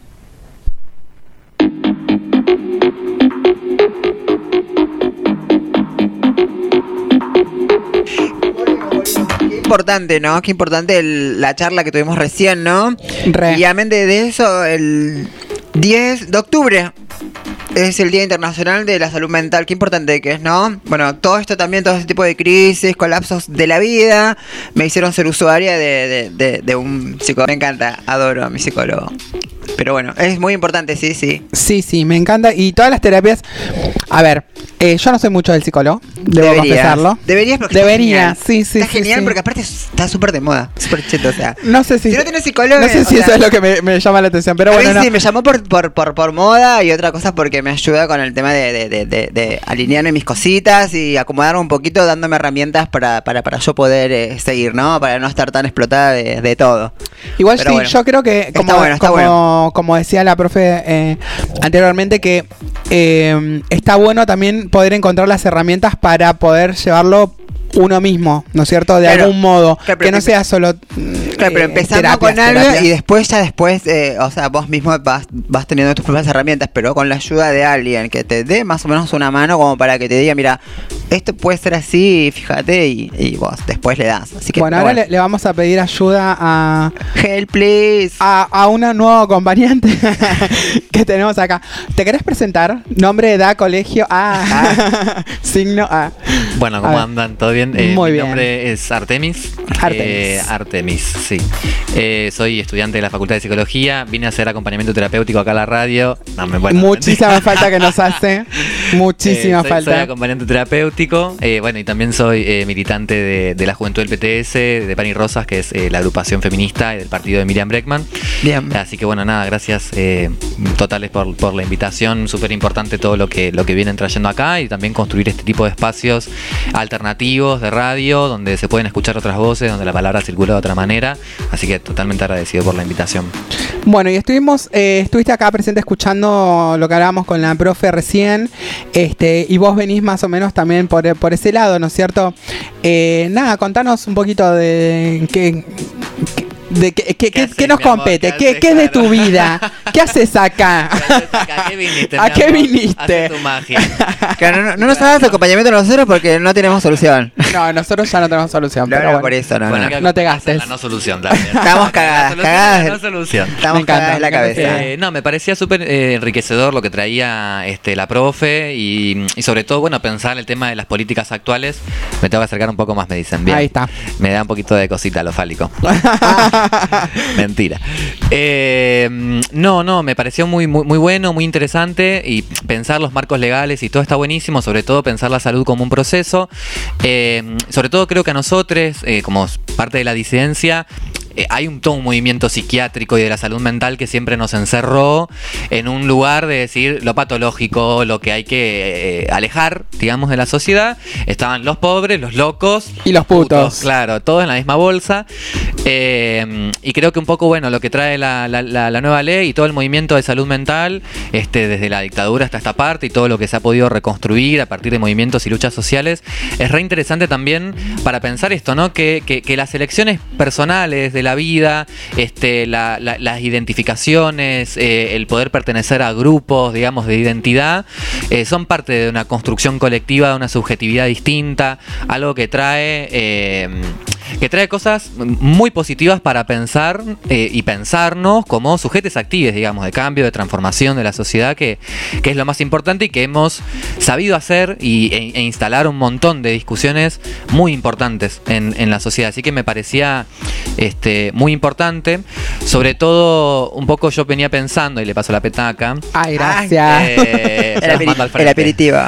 Importante, ¿no? Qué importante la charla que tuvimos recién, ¿no? Y amén de eso, el 10 de octubre es el Día Internacional de la Salud Mental. Qué importante que es, ¿no? Bueno, todo esto también, todo ese tipo de crisis, colapsos de la vida, me hicieron ser usuaria de un psicólogo. Me encanta, adoro a mi psicólogo. Pero bueno, es muy importante, sí. Sí, me encanta. Y todas las terapias... A ver, yo no soy mucho del psicólogo, debo confesarlo. Debería, sí. Está genial, porque aparte está súper de moda, súper cheto, o sea. No sé si... no tienes psicólogo... No sé si eso es lo que me llama la atención, pero bueno, sí, me llamó por moda y otra cosa porque me ayuda con el tema de alinearme mis cositas y acomodarme un poquito, dándome herramientas para yo poder seguir, ¿no? Para no estar tan explotada de todo. Igual pero sí, bueno, yo creo que como decía la profe anteriormente, que está bueno también poder encontrar las herramientas para poder llevarlo uno mismo, ¿no es cierto? De algún modo, que no sea solo pero empezando con algo y después, o sea, vos mismo vas teniendo tus propias herramientas, pero con la ayuda de alguien que te dé más o menos una mano como para que te diga, mira, esto puede ser así, fíjate, y vos después le das. Así que, bueno, ahora le vamos a pedir ayuda a... Help, please. A una nueva acompañante que tenemos acá. ¿Te querés presentar? Nombre, edad, colegio, signo, Bueno, ¿cómo andan? ¿Todo bien? Muy bien. Mi nombre es Artemis. Artemis, sí. Soy estudiante de la Facultad de Psicología. Vine a hacer acompañamiento terapéutico acá a la radio. Muchísima falta que nos hace. Muchísima falta. Soy acompañante terapéutico. Bueno, y también soy militante de la Juventud del PTS, de Pan y Rosas, que es la agrupación feminista del partido de Miriam Bregman. Bien. Así que bueno, nada, gracias totales por la invitación. Súper importante todo lo que vienen trayendo acá y también construir este tipo de espacios alternativos de radio donde se pueden escuchar otras voces, donde la palabra circula de otra manera. Así que totalmente agradecido por la invitación. Bueno, y estuviste acá presente escuchando lo que hablábamos con la profe recién, y vos venís más o menos también por ese lado, ¿no es cierto? Nada, contanos un poquito de qué nos compete, qué es de tu vida, qué haces acá, ¿A qué viniste? ¿A qué viniste? Haz tu magia. Claro, no nos hagas acompañamiento nosotros porque no tenemos solución. No, nosotros ya no tenemos solución, pero bueno, por eso no te gastes. La no solución también. Estamos cagadas. La no solución. Estamos cagadas en la cabeza. No, me parecía súper enriquecedor lo que traía la profe y sobre todo, bueno, pensar el tema de las políticas actuales. Me tengo que acercar un poco más, me dicen. Bien. Ahí está. Me da un poquito de cosita lo fálico. Mentira. No, me pareció muy bueno, muy interesante, y pensar los marcos legales y todo está buenísimo, sobre todo pensar la salud como un proceso. Sobre todo creo que a nosotros, como parte de la disidencia, hay todo un movimiento psiquiátrico y de la salud mental que siempre nos encerró en un lugar de decir lo patológico, lo que hay que alejar, digamos, de la sociedad. Estaban los pobres, los locos y los putos. Claro, todos en la misma bolsa. Y creo que un poco, bueno, lo que trae la nueva ley y todo el movimiento de salud mental, desde la dictadura hasta esta parte, y todo lo que se ha podido reconstruir a partir de movimientos y luchas sociales, es re interesante también para pensar esto, ¿no? Que las elecciones personales de la vida, las identificaciones, el poder pertenecer a grupos, digamos, de identidad, son parte de una construcción colectiva, de una subjetividad distinta, algo que trae cosas muy positivas para pensar y pensarnos como sujetos activos, digamos, de cambio, de transformación de la sociedad, que es lo más importante y que hemos sabido hacer e instalar un montón de discusiones muy importantes en la sociedad. Así que me parecía muy importante. Sobre todo, un poco yo venía pensando, y le paso la petaca. Ay, gracias. El aperitivo.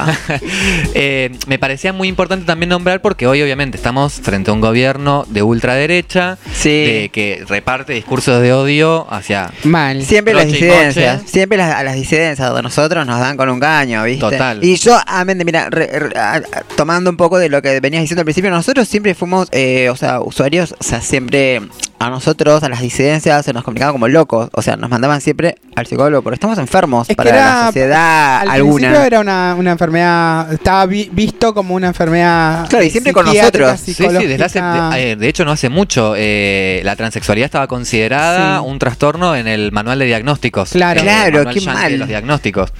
Me parecía muy importante también nombrar porque hoy obviamente estamos frente a un gobierno de ultraderecha, que reparte discursos de odio hacia... Mal. Siempre las disidencias, siempre a las disidencias de nosotros nos dan con un caño, ¿viste? Total. Y yo, mira, tomando un poco de lo que venías diciendo al principio, nosotros siempre fuimos, usuarios, siempre a nosotros, a las disidencias, se nos comunicaba como locos, nos mandaban siempre al psicólogo, porque estamos enfermos para la sociedad al alguna. Al principio era una enfermedad, estaba visto como una enfermedad. Claro, y siempre con nosotros. Sí, de hecho no hace mucho, la transexualidad estaba considerada un trastorno en el manual de diagnósticos. Claro, qué mal. De los diagnósticos.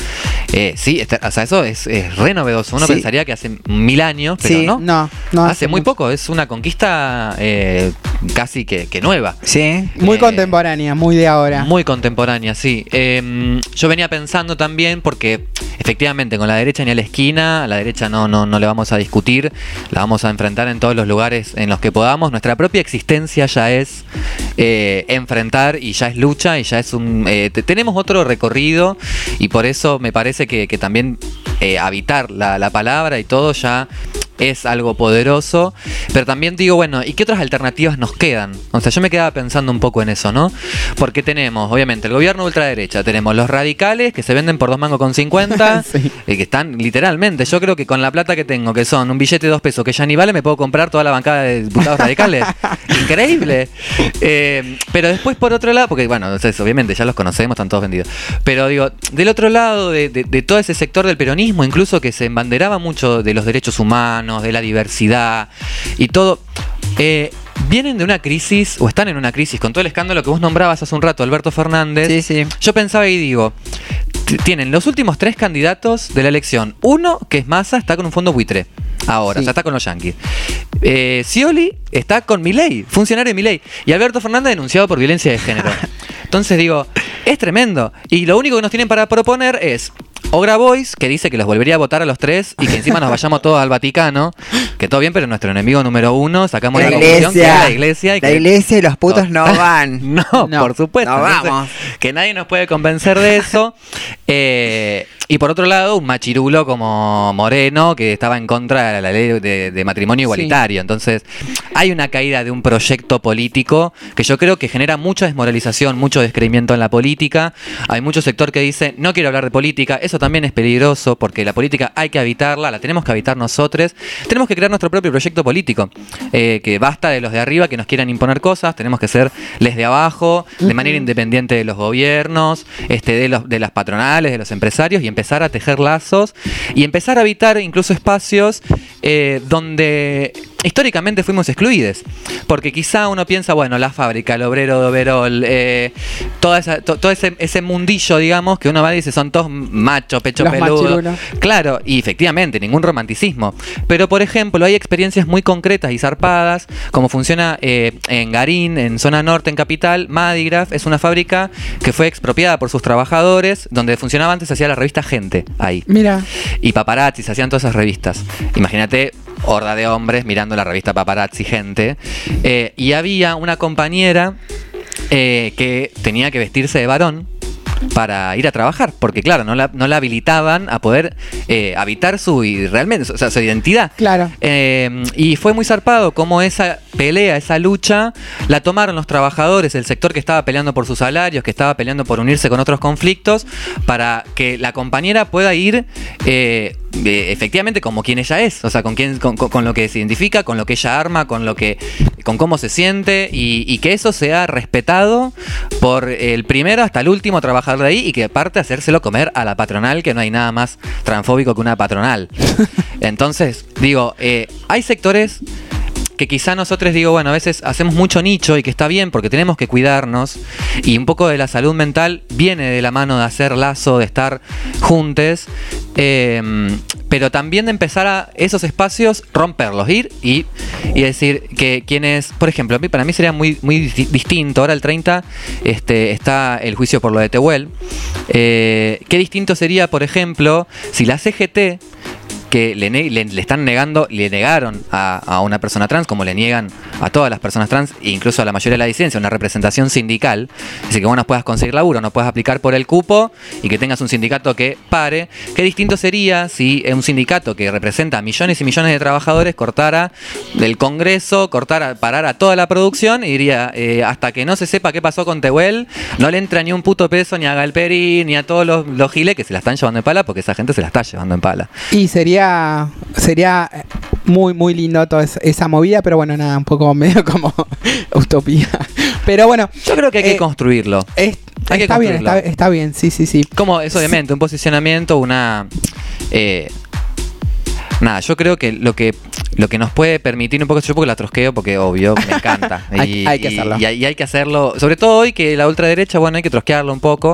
Eso es re novedoso. Uno pensaría que hace 1000 años, pero no. Hace muy poco. Es una conquista casi que nueva. Sí. Muy contemporánea, muy de ahora. Muy contemporánea, sí. Yo venía pensando también porque efectivamente con la derecha ni a la esquina, a la derecha no le vamos a discutir, la vamos a enfrentar en todos los lugares en los que podamos. Nuestra propia existencia ya es enfrentar y ya es lucha y ya es tenemos otro recorrido y por eso me parece que también habitar la palabra y todo ya es algo poderoso, pero también digo, bueno, ¿y qué otras alternativas nos quedan? O sea, yo me quedaba pensando un poco en eso, ¿no? Porque tenemos, obviamente, el gobierno ultraderecha, tenemos los radicales que se venden por 2,50 mangos, que están literalmente, yo creo que con la plata que tengo, que son un billete de 2 pesos que ya ni vale, me puedo comprar toda la bancada de diputados radicales. Increíble. Pero después, por otro lado, porque bueno, entonces, obviamente ya los conocemos, están todos vendidos. Pero digo, del otro lado de todo ese sector del peronismo, incluso que se embanderaba mucho de los derechos humanos, de la diversidad y todo, vienen de una crisis o están en una crisis con todo el escándalo que vos nombrabas hace un rato, Alberto Fernández. Sí. Yo pensaba y digo, tienen los últimos 3 candidatos de la elección. Uno, que es Massa, está con un fondo buitre ahora, o sea, está con los yanquis. Scioli está con Milei, funcionario de Milei, y Alberto Fernández denunciado por violencia de género. Entonces digo, es tremendo. Y lo único que nos tienen para proponer es o Grabois, que dice que los volvería a votar a los 3 y que encima nos vayamos todos al Vaticano, que todo bien, pero nuestro enemigo número 1, sacamos la conclusión que es la iglesia. Y la iglesia y los putos no van. No, por supuesto. No vamos. Que nadie nos puede convencer de eso. Y por otro lado, un machirulo como Moreno, que estaba en contra de la ley de matrimonio igualitario. Entonces, hay una caída de un proyecto político que yo creo que genera mucha desmoralización, mucho descreimiento en la política. Hay mucho sector que dice, no quiero hablar de política. Eso también es peligroso, porque la política hay que habitarla, la tenemos que habitar nosotros. Tenemos que crear nuestro propio proyecto político. Que basta de los de arriba que nos quieran imponer cosas. Tenemos que ser les de abajo, de manera independiente de los gobiernos, de las patronales, de los empresarios, y empezar a tejer lazos y empezar a habitar incluso espacios donde históricamente fuimos excluidos, porque quizá uno piensa, bueno, la fábrica, el obrero de overol, todo ese mundillo, digamos, que uno va y dice, son todos machos, pecho peludo. Claro, y efectivamente, ningún romanticismo. Pero, por ejemplo, hay experiencias muy concretas y zarpadas, como funciona en Garín, en zona norte, en Capital. Madigraf es una fábrica que fue expropiada por sus trabajadores, donde funcionaba antes, hacía la revista Gente, ahí. Mira. Y Paparazzi, se hacían todas esas revistas. Imagínate, horda de hombres mirando la revista Paparazzi, Gente, y había una compañera que tenía que vestirse de varón para ir a trabajar, porque claro, no la habilitaban a poder habitar su identidad. Claro. Y fue muy zarpado como esa pelea, esa lucha, la tomaron los trabajadores, el sector que estaba peleando por sus salarios, que estaba peleando por unirse con otros conflictos, para que la compañera pueda ir efectivamente como quien ella es, o sea, con lo que se identifica, con lo que ella arma, con cómo se siente, y que eso sea respetado por el primero hasta el último trabajador de ahí, y que aparte hacérselo comer a la patronal, que no hay nada más transfóbico que una patronal. Entonces, digo, hay sectores que quizá nosotros, digo, bueno, a veces hacemos mucho nicho y que está bien porque tenemos que cuidarnos, y un poco de la salud mental viene de la mano de hacer lazo, de estar juntos, pero también de empezar a esos espacios romperlos, ir y decir que quienes, por ejemplo, para mí sería muy distinto, ahora el 30 está el juicio por lo de Tehuel, qué distinto sería, por ejemplo, si la CGT, que le negaron a una persona trans, como le niegan a todas las personas trans, e incluso a la mayoría de la disidencia, una representación sindical, es decir, que vos no puedas conseguir laburo, no puedas aplicar por el cupo y que tengas un sindicato que pare. Qué distinto sería si un sindicato que representa a millones y millones de trabajadores cortara del Congreso, parara toda la producción y diría, hasta que no se sepa qué pasó con Tehuel, no le entra ni un puto peso ni a Galperi ni a todos los giles que se la están llevando en pala, porque esa gente se la está llevando en pala. Y sería muy, muy lindo toda esa movida, pero bueno, nada, un poco medio como utopía. Pero bueno, yo creo que hay que construirlo. Está bien, sí. Como es obviamente un posicionamiento, nada, yo creo que lo que nos puede permitir un poco, yo porque la trosqueo porque obvio, me encanta. hay que hacerlo. Y hay que hacerlo, sobre todo hoy que la ultraderecha, bueno, hay que trosquearlo un poco.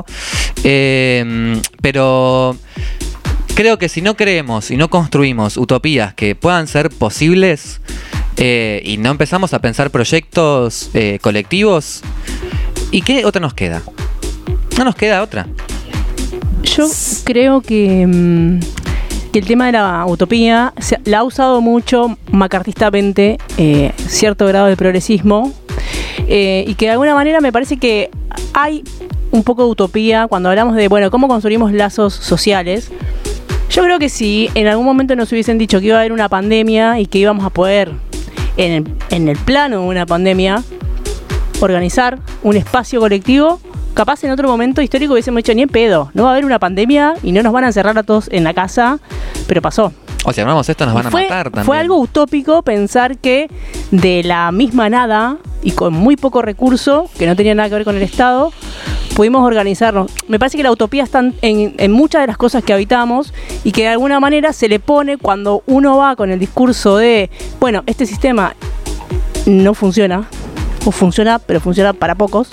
Pero creo que si no creemos y no construimos utopías que puedan ser posibles y no empezamos a pensar proyectos colectivos, ¿y qué otra nos queda? No nos queda otra. Yo creo que el tema de la utopía la ha usado mucho macartistamente cierto grado de progresismo y que de alguna manera me parece que hay un poco de utopía cuando hablamos de, bueno, cómo construimos lazos sociales. Yo creo que si en algún momento nos hubiesen dicho que iba a haber una pandemia y que íbamos a poder, en el plano de una pandemia, organizar un espacio colectivo, capaz en otro momento histórico hubiésemos dicho, ni en pedo, no va a haber una pandemia y no nos van a encerrar a todos en la casa, pero pasó. O si armamos esto nos van a matar también. Fue algo utópico pensar que de la misma nada y con muy poco recurso, que no tenía nada que ver con el Estado, pudimos organizarnos. Me parece que la utopía está en muchas de las cosas que habitamos y que de alguna manera se le pone cuando uno va con el discurso de, bueno, este sistema no funciona, o funciona, pero funciona para pocos.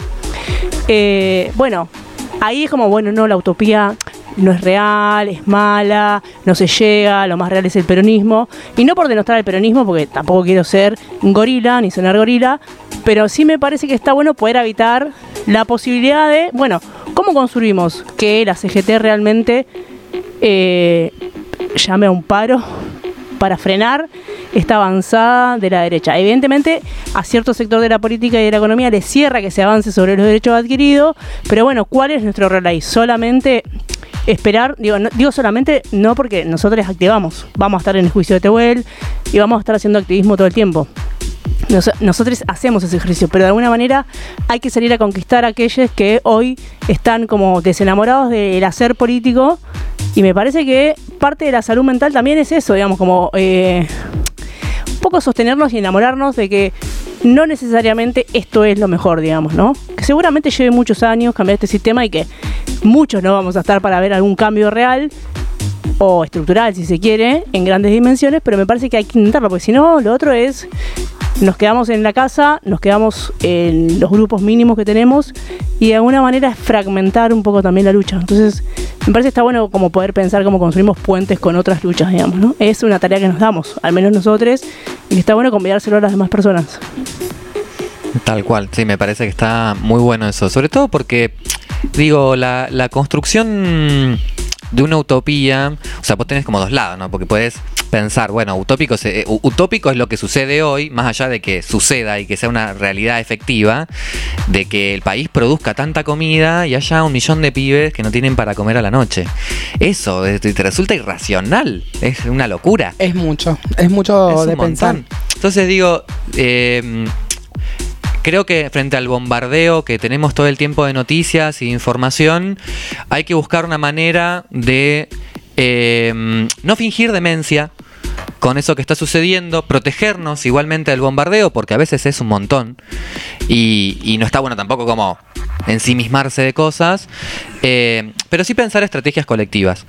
Bueno, ahí es como, bueno, no, la utopía no es real, es mala, no se llega, lo más real es el peronismo. Y no por denostar el peronismo, porque tampoco quiero ser un gorila, ni sonar gorila, pero sí me parece que está bueno poder habitar la posibilidad de, bueno, ¿cómo construimos que la CGT realmente llame a un paro para frenar esta avanzada de la derecha? Evidentemente, a cierto sector de la política y de la economía le cierra que se avance sobre los derechos adquiridos, pero bueno, ¿cuál es nuestro rol ahí? Solamente esperar, digo solamente no, porque nosotros activamos, vamos a estar en el juicio de Tehuel y vamos a estar haciendo activismo todo el tiempo. Nosotros hacemos ese ejercicio, pero de alguna manera hay que salir a conquistar a aquellos que hoy están como desenamorados del hacer político, y me parece que parte de la salud mental también es eso, digamos, como un poco sostenernos y enamorarnos de que no necesariamente esto es lo mejor, digamos, ¿no? Que seguramente lleve muchos años cambiar este sistema y que muchos no vamos a estar para ver algún cambio real o estructural, si se quiere, en grandes dimensiones, pero me parece que hay que intentarlo, porque si no, lo otro es, nos quedamos en la casa, nos quedamos en los grupos mínimos que tenemos y de alguna manera es fragmentar un poco también la lucha. Entonces, me parece que está bueno como poder pensar cómo construimos puentes con otras luchas, digamos, ¿no? Es una tarea que nos damos, al menos nosotros, y está bueno convidárselo a las demás personas. Tal cual, sí, me parece que está muy bueno eso, sobre todo porque, digo, la construcción de una utopía, o sea, vos tenés como dos lados, ¿no? Porque podés pensar, bueno, utópico es lo que sucede hoy, más allá de que suceda y que sea una realidad efectiva, de que el país produzca tanta comida y haya 1 millón de pibes que no tienen para comer a la noche. Eso te resulta irracional, es una locura. Es mucho de pensar. Entonces digo, creo que frente al bombardeo que tenemos todo el tiempo de noticias y información, hay que buscar una manera de no fingir demencia con eso que está sucediendo, protegernos igualmente del bombardeo, porque a veces es un montón y no está bueno tampoco como ensimismarse de cosas, pero sí pensar estrategias colectivas.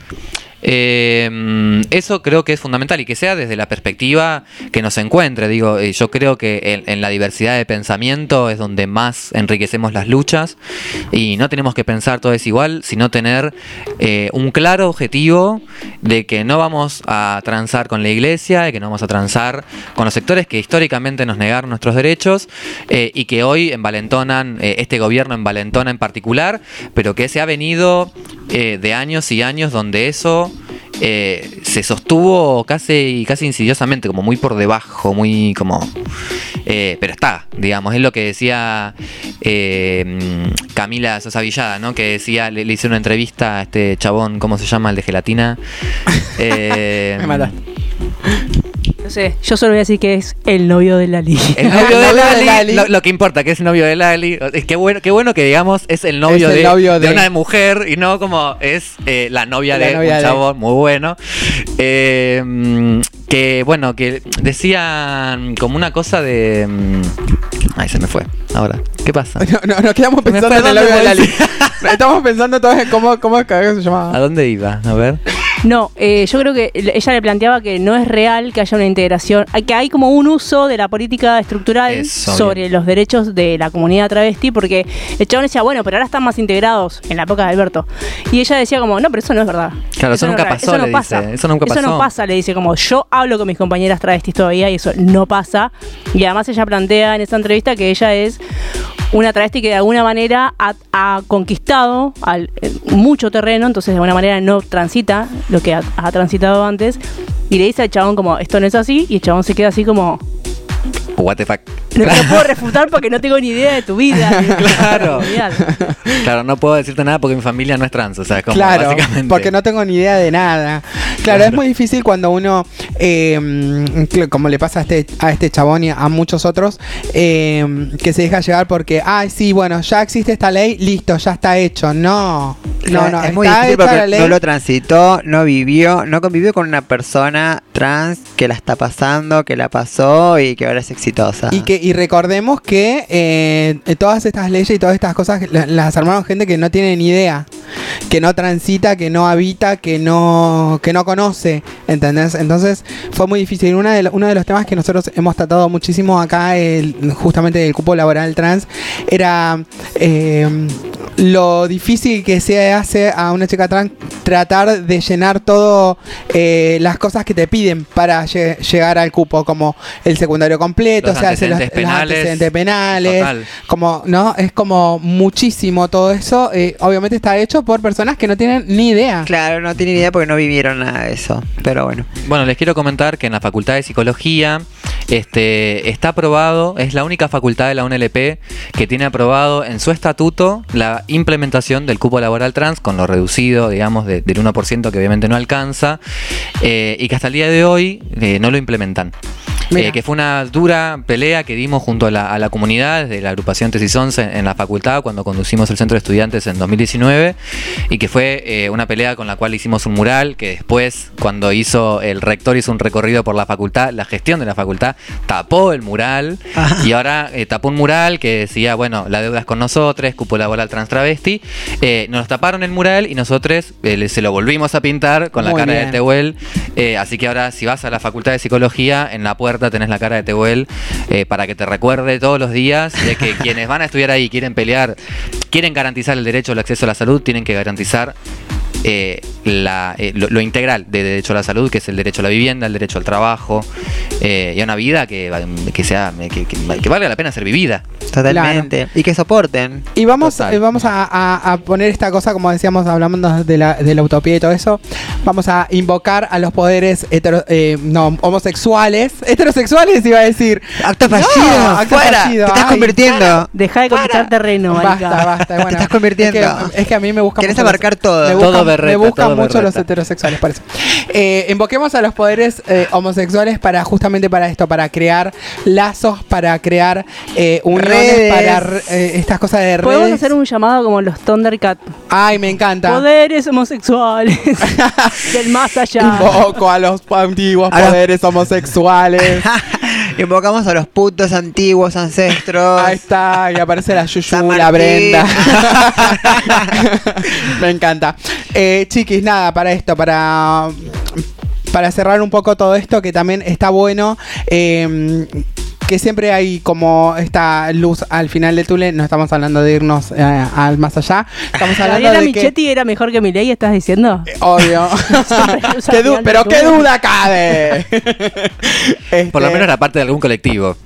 Eso creo que es fundamental y que sea desde la perspectiva que nos encuentre. Digo, yo creo que en la diversidad de pensamiento es donde más enriquecemos las luchas y no tenemos que pensar todo es igual, sino tener un claro objetivo de que no vamos a transar con la iglesia, de que no vamos a transar con los sectores que históricamente nos negaron nuestros derechos y que hoy envalentonan, este gobierno envalentona en particular, pero que se ha venido de años y años donde eso se sostuvo casi insidiosamente, como muy por debajo, muy como pero está, digamos, es lo que decía Camila Sosa Villada, ¿no? Que decía, le hice una entrevista a este chabón, ¿cómo se llama? El de gelatina. Me mataste. No sé, yo solo voy a decir que es el novio de Lali. El novio de Lali. Lo que importa, que es el novio de Lali. Es que qué bueno que digamos es el novio, de una mujer y no como es la novia de un chabón muy bueno. Que bueno, que decían como una cosa de... Ay, se me fue. Ahora, ¿qué pasa? No, nos quedamos pensando en el novio de Lali. Estamos pensando todos en cómo se llamaba. ¿A dónde iba? A ver. No, yo creo que ella le planteaba que no es real que haya una integración, que hay como un uso de la política estructural sobre los derechos de la comunidad travesti, porque el chabón decía, bueno, pero ahora están más integrados en la época de Alberto. Y ella decía como, no, pero eso no es verdad. Claro, eso nunca pasó, le dice. Eso nunca pasó. Eso no pasa, le dice, como yo hablo con mis compañeras travestis todavía y eso no pasa. Y además ella plantea en esa entrevista que ella es una travesti que de alguna manera ha conquistado mucho terreno, entonces de alguna manera no transita lo que ha transitado antes, y le dice al chabón como, esto no es así, y el chabón se queda así como... What the fuck. No te lo puedo refutar porque no tengo ni idea de tu vida. Claro. Claro, no puedo decirte nada porque mi familia no es trans, o sea, como claro, básicamente. Porque no tengo ni idea de nada. Claro, es muy difícil cuando uno, como le pasa a este chabón y a muchos otros, que se deja llevar porque, sí, bueno, ya existe esta ley, listo, ya está hecho. No, es muy difícil porque no lo transitó, no vivió, no convivió con una persona trans que la está pasando, que la pasó y que ahora es exitosa. Y recordemos que todas estas leyes y todas estas cosas las armaron gente que no tiene ni idea, que no transita, que no habita, que no conoce, ¿entendés? Entonces fue muy difícil. Uno de los temas que nosotros hemos tratado muchísimo acá, justamente del cupo laboral trans, era lo difícil que se hace a una chica trans tratar de llenar todo las cosas que te piden para llegar al cupo, como el secundario completo, los antecedentes penales, total. Como, ¿no? Es como muchísimo todo eso. Obviamente está hecho por personas que no tienen ni idea. Claro, no tienen ni idea porque no vivieron nada de eso, pero bueno. Bueno, les quiero comentar que en la Facultad de Psicología está aprobado, es la única facultad de la UNLP que tiene aprobado en su estatuto la implementación del cupo laboral trans con lo reducido, digamos, del 1% que obviamente no alcanza, y que hasta el día de hoy no lo implementan. Que fue una dura pelea que dimos junto a la comunidad desde la agrupación Tesis 11 en la facultad cuando conducimos el centro de estudiantes en 2019, y que fue una pelea con la cual hicimos un mural que después, cuando el rector hizo un recorrido por la facultad, la gestión de la facultad tapó el mural. Ajá. Y ahora tapó un mural que decía, bueno, la deuda es con nosotros, cupo laboral trans travesti. Nos taparon el mural y nosotros se lo volvimos a pintar con la cara de Tehuel. Así que ahora, si vas a la Facultad de Psicología, en la puerta tenés la cara de Tehuel para que te recuerde todos los días de que quienes van a estudiar ahí quieren pelear, quieren garantizar el derecho al acceso a la salud, tienen que garantizar lo integral de derecho a la salud, que es el derecho a la vivienda, el derecho al trabajo y a una vida que valga la pena ser vivida. Totalmente. Claro. Y que soporten. Y vamos a poner esta cosa, como decíamos, hablando de la utopía y todo eso, vamos a invocar a los poderes homosexuales, heterosexuales iba a decir. Acto fallido, fuera, te estás convirtiendo. Deja de conquistar terreno, basta. Bueno, te estás convirtiendo. Es que a mí me buscan. Querés abarcar todo. Me buscan mucho los heterosexuales, por eso. Invoquemos a los poderes homosexuales justamente para esto, para crear lazos, para crear uniones, para estas cosas de redes. Podemos hacer un llamado como los Thundercats. Ay, me encanta. Poderes homosexuales del más allá. Invoco a los antiguos poderes homosexuales. Invocamos a los putos antiguos ancestros. Ahí está, y aparece la Yuyu, la Brenda. Me encanta. Chiquis, nada, para esto, para cerrar un poco todo esto, que también está bueno, que siempre hay como esta luz al final del túnel. No estamos hablando de irnos al más allá. Estamos hablando de Michetti era mejor que Milei, ¿estás diciendo? Obvio. Pero qué duda cabe. Por lo menos era parte de algún colectivo.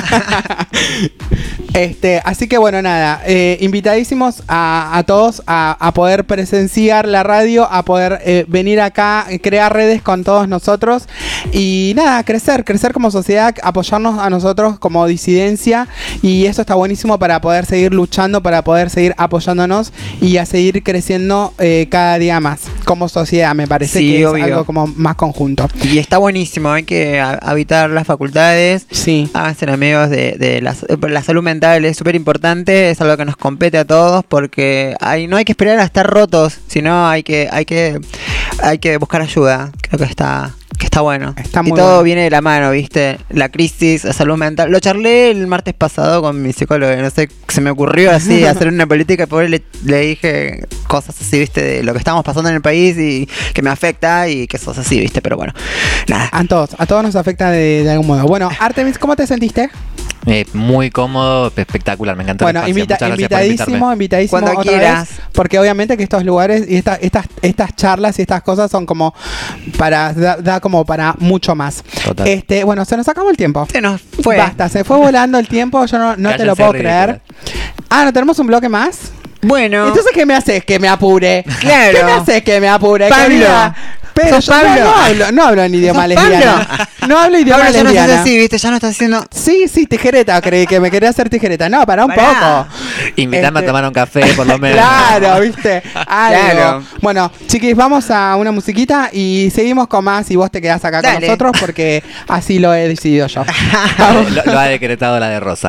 Así que bueno, nada, invitadísimos a todos a poder presenciar la radio, a poder venir acá, crear redes con todos nosotros y nada, crecer como sociedad, apoyarnos a nosotros nosotros como disidencia, y eso está buenísimo para poder seguir luchando, para poder seguir apoyándonos y a seguir creciendo cada día más como sociedad. Me parece que obvio. Es algo como más conjunto. Y está buenísimo, hay que habitar las facultades, háganse amigos de la salud mental, es súper importante, es algo que nos compete a todos, porque no hay que esperar a estar rotos, sino hay que buscar ayuda. Creo que está bueno. Y todo viene de la mano, ¿viste? La crisis, la salud mental. Lo charlé el martes pasado con mi psicólogo. No sé, se me ocurrió así hacer una política y por él le dije cosas así, ¿viste? De lo que estamos pasando en el país y que me afecta y que sos así, ¿viste? Pero bueno, nada. A todos nos afecta de algún modo. Bueno, Artemis, ¿cómo te sentiste? Muy cómodo, espectacular, me encantó. Bueno, invitadísimo cuando quieras, porque obviamente que estos lugares y estas charlas y estas cosas son como para da como para mucho más. Total. Bueno, se nos acabó el tiempo. Se nos fue. Basta, se fue volando el tiempo, yo no te lo puedo creer. ¿No tenemos un bloque más? Bueno. Entonces, ¿qué me haces que me apure? Claro. ¿Qué me haces que me apure? Pablo. Pero yo no hablo en idioma lesbiana. No hablo idioma lesbiana. Ya no estás así, ¿viste? Ya no estás haciendo... Sí, tijereta. Creí que me quería hacer tijereta. No, pará un poco. Invítame a tomar un café, por lo menos. Claro, ¿viste? Claro. Bueno, chiquis, vamos a una musiquita y seguimos con más y vos te quedás acá con nosotros porque así lo he decidido yo. Lo ha decretado la de Rosa.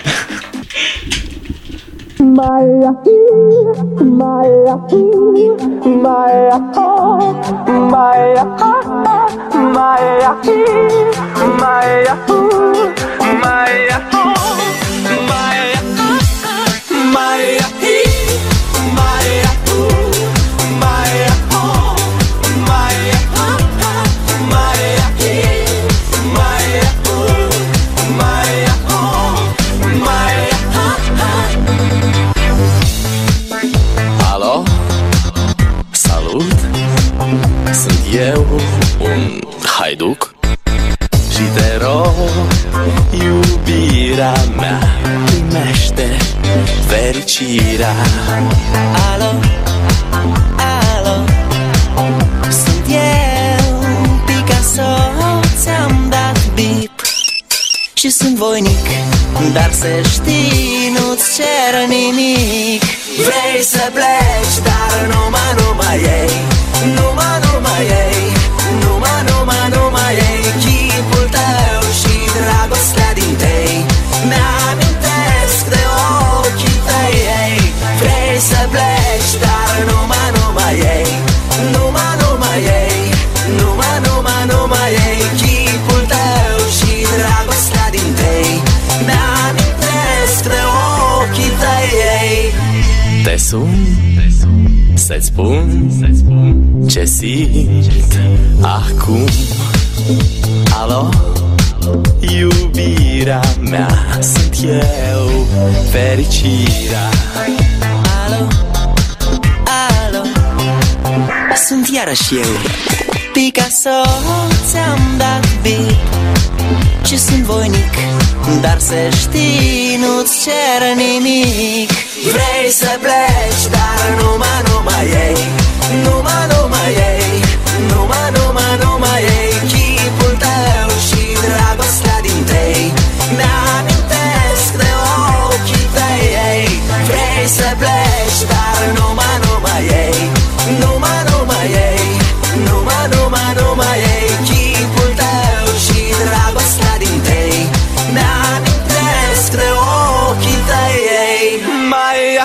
Sunt eu un haiduc și te rog, iubirea mea, primește fericirea. Alo, alo, sunt eu, Picasso, ți-am dat bip și sunt voinic, dar să știi, nu-ți cer nimic. Vrei să pleci, dar numai ei, numai ei, numai ei, chipul tău și dragostea din tei, mi-amintesc de ochii tăi, ei. Vrei să pleci, dar numai ei, numai ei, numai ei, chipul tău și dragostea din tei, mi-amintesc de ochii tăi, ei. Te sun, să-ți spun ce simt acum. Alo, iubirea mea, sunt eu, fericirea. Alo, alo, sunt iarăși eu, Picasso, ți-am dat bip și sunt voinic, dar să știi, nu-ți cer nimic. Vrei să pleci, dar numai ei, numai ei, numai ei, chipul tău și dragostea din tei, mi-amintesc de ochii tăi, ei. Vrei să pleci, dar numai ei, numai ei, numai ei, chipul tău și dragostea din tei, mi-amintesc de ochii tăi, ei. Mai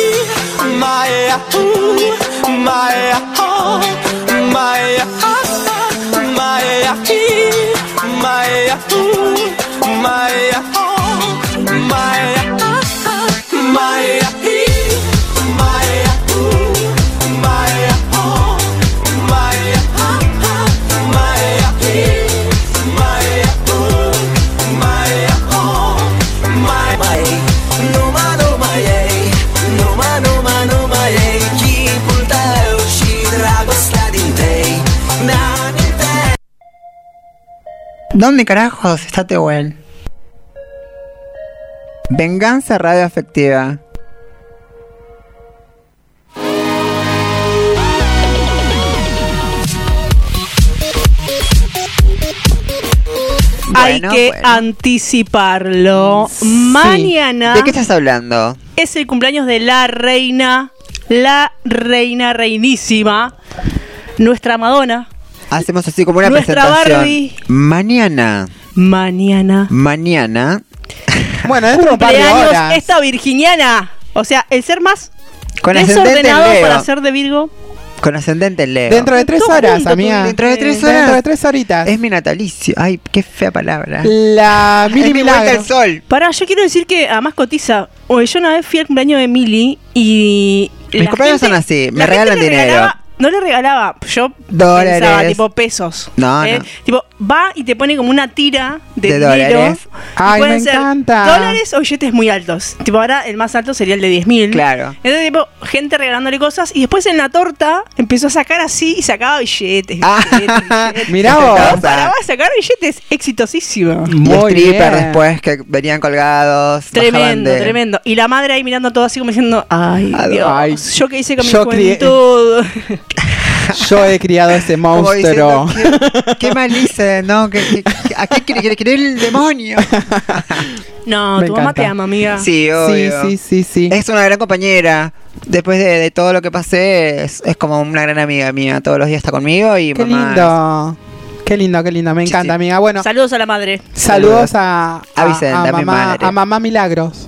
¿Dónde carajos está Tehuel? Venganza radioafectiva. Hay que anticiparlo. Sí. Mañana. ¿De qué estás hablando? Es el cumpleaños de la reina reinísima, nuestra Madonna. Hacemos así como una Nuestra presentación. Barbie. Mañana. Bueno, dentro de un par de cumpleaños horas. esta virginiana. O sea, el ser más Con ascendente en desordenado Leo. para ser de Virgo. Con ascendente en Leo. Dentro de 3 horas, junto, amiga. Dentro de 3 horas. Dentro de 3 horitas. Es mi natalicio. Ay, qué fea palabra. La Mili Es mi vuelta Milagro. al sol. Pará, yo quiero decir que además cotiza. Oye, yo una vez fui al cumpleaños de Mili y Mis la cumpleaños gente- son así, me la regalan gente le dinero. regalaba- no le regalaba, yo Dólares. pensaba tipo pesos. No, no. Tipo, va y te pone como una tira de De dinero. dólares. Y Ay, pueden me ser encanta. dólares o billetes muy altos. Tipo, ahora el más alto sería el de 10.000. Claro. Entonces, tipo, gente regalándole cosas y después en la torta empezó a sacar así y sacaba billetes. billetes. Mirá No vos. paraba de sacar billetes, exitosísimo. Y Muy stripper bien. después que venían colgados. bajaban Tremendo, de- tremendo. Y la madre ahí mirando todo así como diciendo, ay, Dios, Ay, yo que hice con mi yo crié- juventud. Yo he criado ese Como monstruo. diciendo, qué mal hice, ¿no? ¿A qué quiere el demonio? No, Me tu mamá encanta. te ama, amiga. Sí, obvio. Sí. Es una gran compañera. Después de todo lo que pasé, es como una gran amiga mía. Todos los días está conmigo y Qué mamá. lindo. Qué lindo. Me Sí, encanta, sí. amiga. Bueno, Saludos a la madre. saludos a Vicenta, mi madre. a mamá Milagros.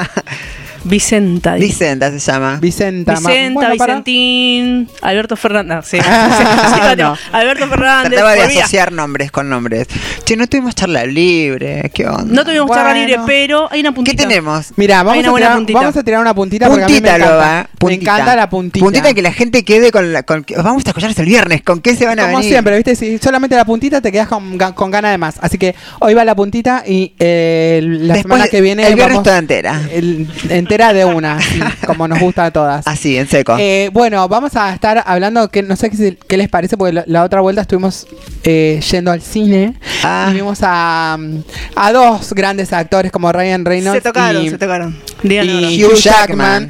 Vicenta. dice. Vicenta se llama. Vicenta. Vicenta, Vicentín, Alberto Fernández. Sí. No. Alberto Fernández. Trataba de volvía. asociar nombres con nombres. Che, no tuvimos charla libre. ¿Qué onda? No tuvimos charla Bueno. libre, pero hay una ¿Qué puntita. tenemos? Mira, Hay una buena puntita. vamos a tirar una puntita porque a mí me Puntita, encanta. Loba. Me encanta la puntita. Puntita que la gente quede con vamos a escucharse el viernes. ¿Con qué se van a Como venir? siempre, ¿viste? Si solamente la puntita te quedas con ganas de más. Así que hoy va la puntita y la Después, semana que viene el viernes vamos toda entera. entera de una, así, como nos gusta a todas. Así, en seco. Bueno, vamos a estar hablando, que no sé qué les parece, porque la otra vuelta estuvimos yendo al cine y vimos a dos grandes actores como Ryan Reynolds Se tocaron, y, se tocaron. y Díganlo. Hugh Jackman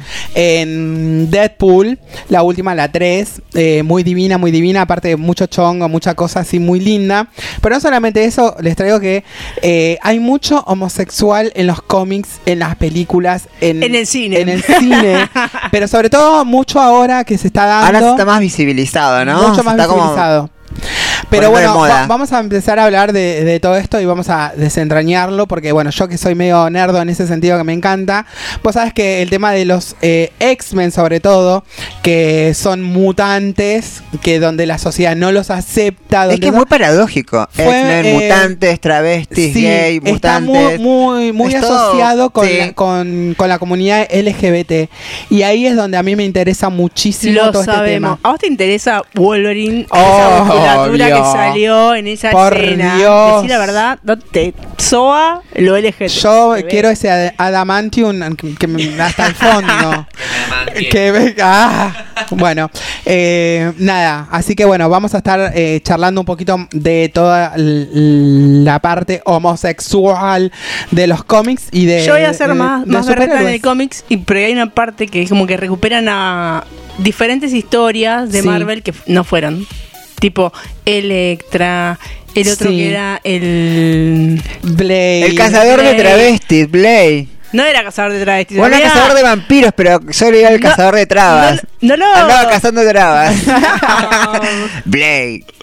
en Deadpool, la última, la 3, muy divina, aparte de mucho chongo, mucha cosa así muy linda. Pero no solamente eso, les traigo que hay mucho homosexual en los cómics, en las películas, en el cine. En el cine, pero sobre todo mucho ahora que se está dando. Ahora está más visibilizado, ¿no? Mucho más Está como visibilizado. Pero poniendo de bueno, moda. vamos a empezar a hablar de todo esto y vamos a desentrañarlo porque, bueno, yo que soy medio nerdo en ese sentido que me encanta, vos sabes que el tema de los X-Men sobre todo, que son mutantes, que donde la sociedad no los acepta. Es que es muy paradójico. X-Men, mutantes, travestis, sí, gay, está mutantes. muy Es todo, asociado con, sí. con la comunidad LGBT. Y ahí es donde a mí me interesa muchísimo Lo todo este sabemos. tema. ¿A vos te interesa Wolverine? Oh, esa musculatura obvio. que salió en esa Por escena. Dios. Decir la verdad, no te soa lo LGBT. Yo ¿Se ve? quiero ese adamantium que me hasta el fondo. que venga. Bueno, nada. Así que bueno, vamos a estar charlando un poquito de toda la parte homosexual de los cómics y de. Yo voy a hacer de más berreta en superhéroes. el cómics, pero hay una parte que es como que recuperan a diferentes historias de Sí. Marvel que no fueron. Tipo Electra, el otro Sí. que era el Blade. El cazador de Blade. travestis, Blade. No era cazador de travestis. Bueno, había- cazador de vampiros, pero yo le iba al No, cazador de trabas. No, no. Andaba cazando trabas. Blade.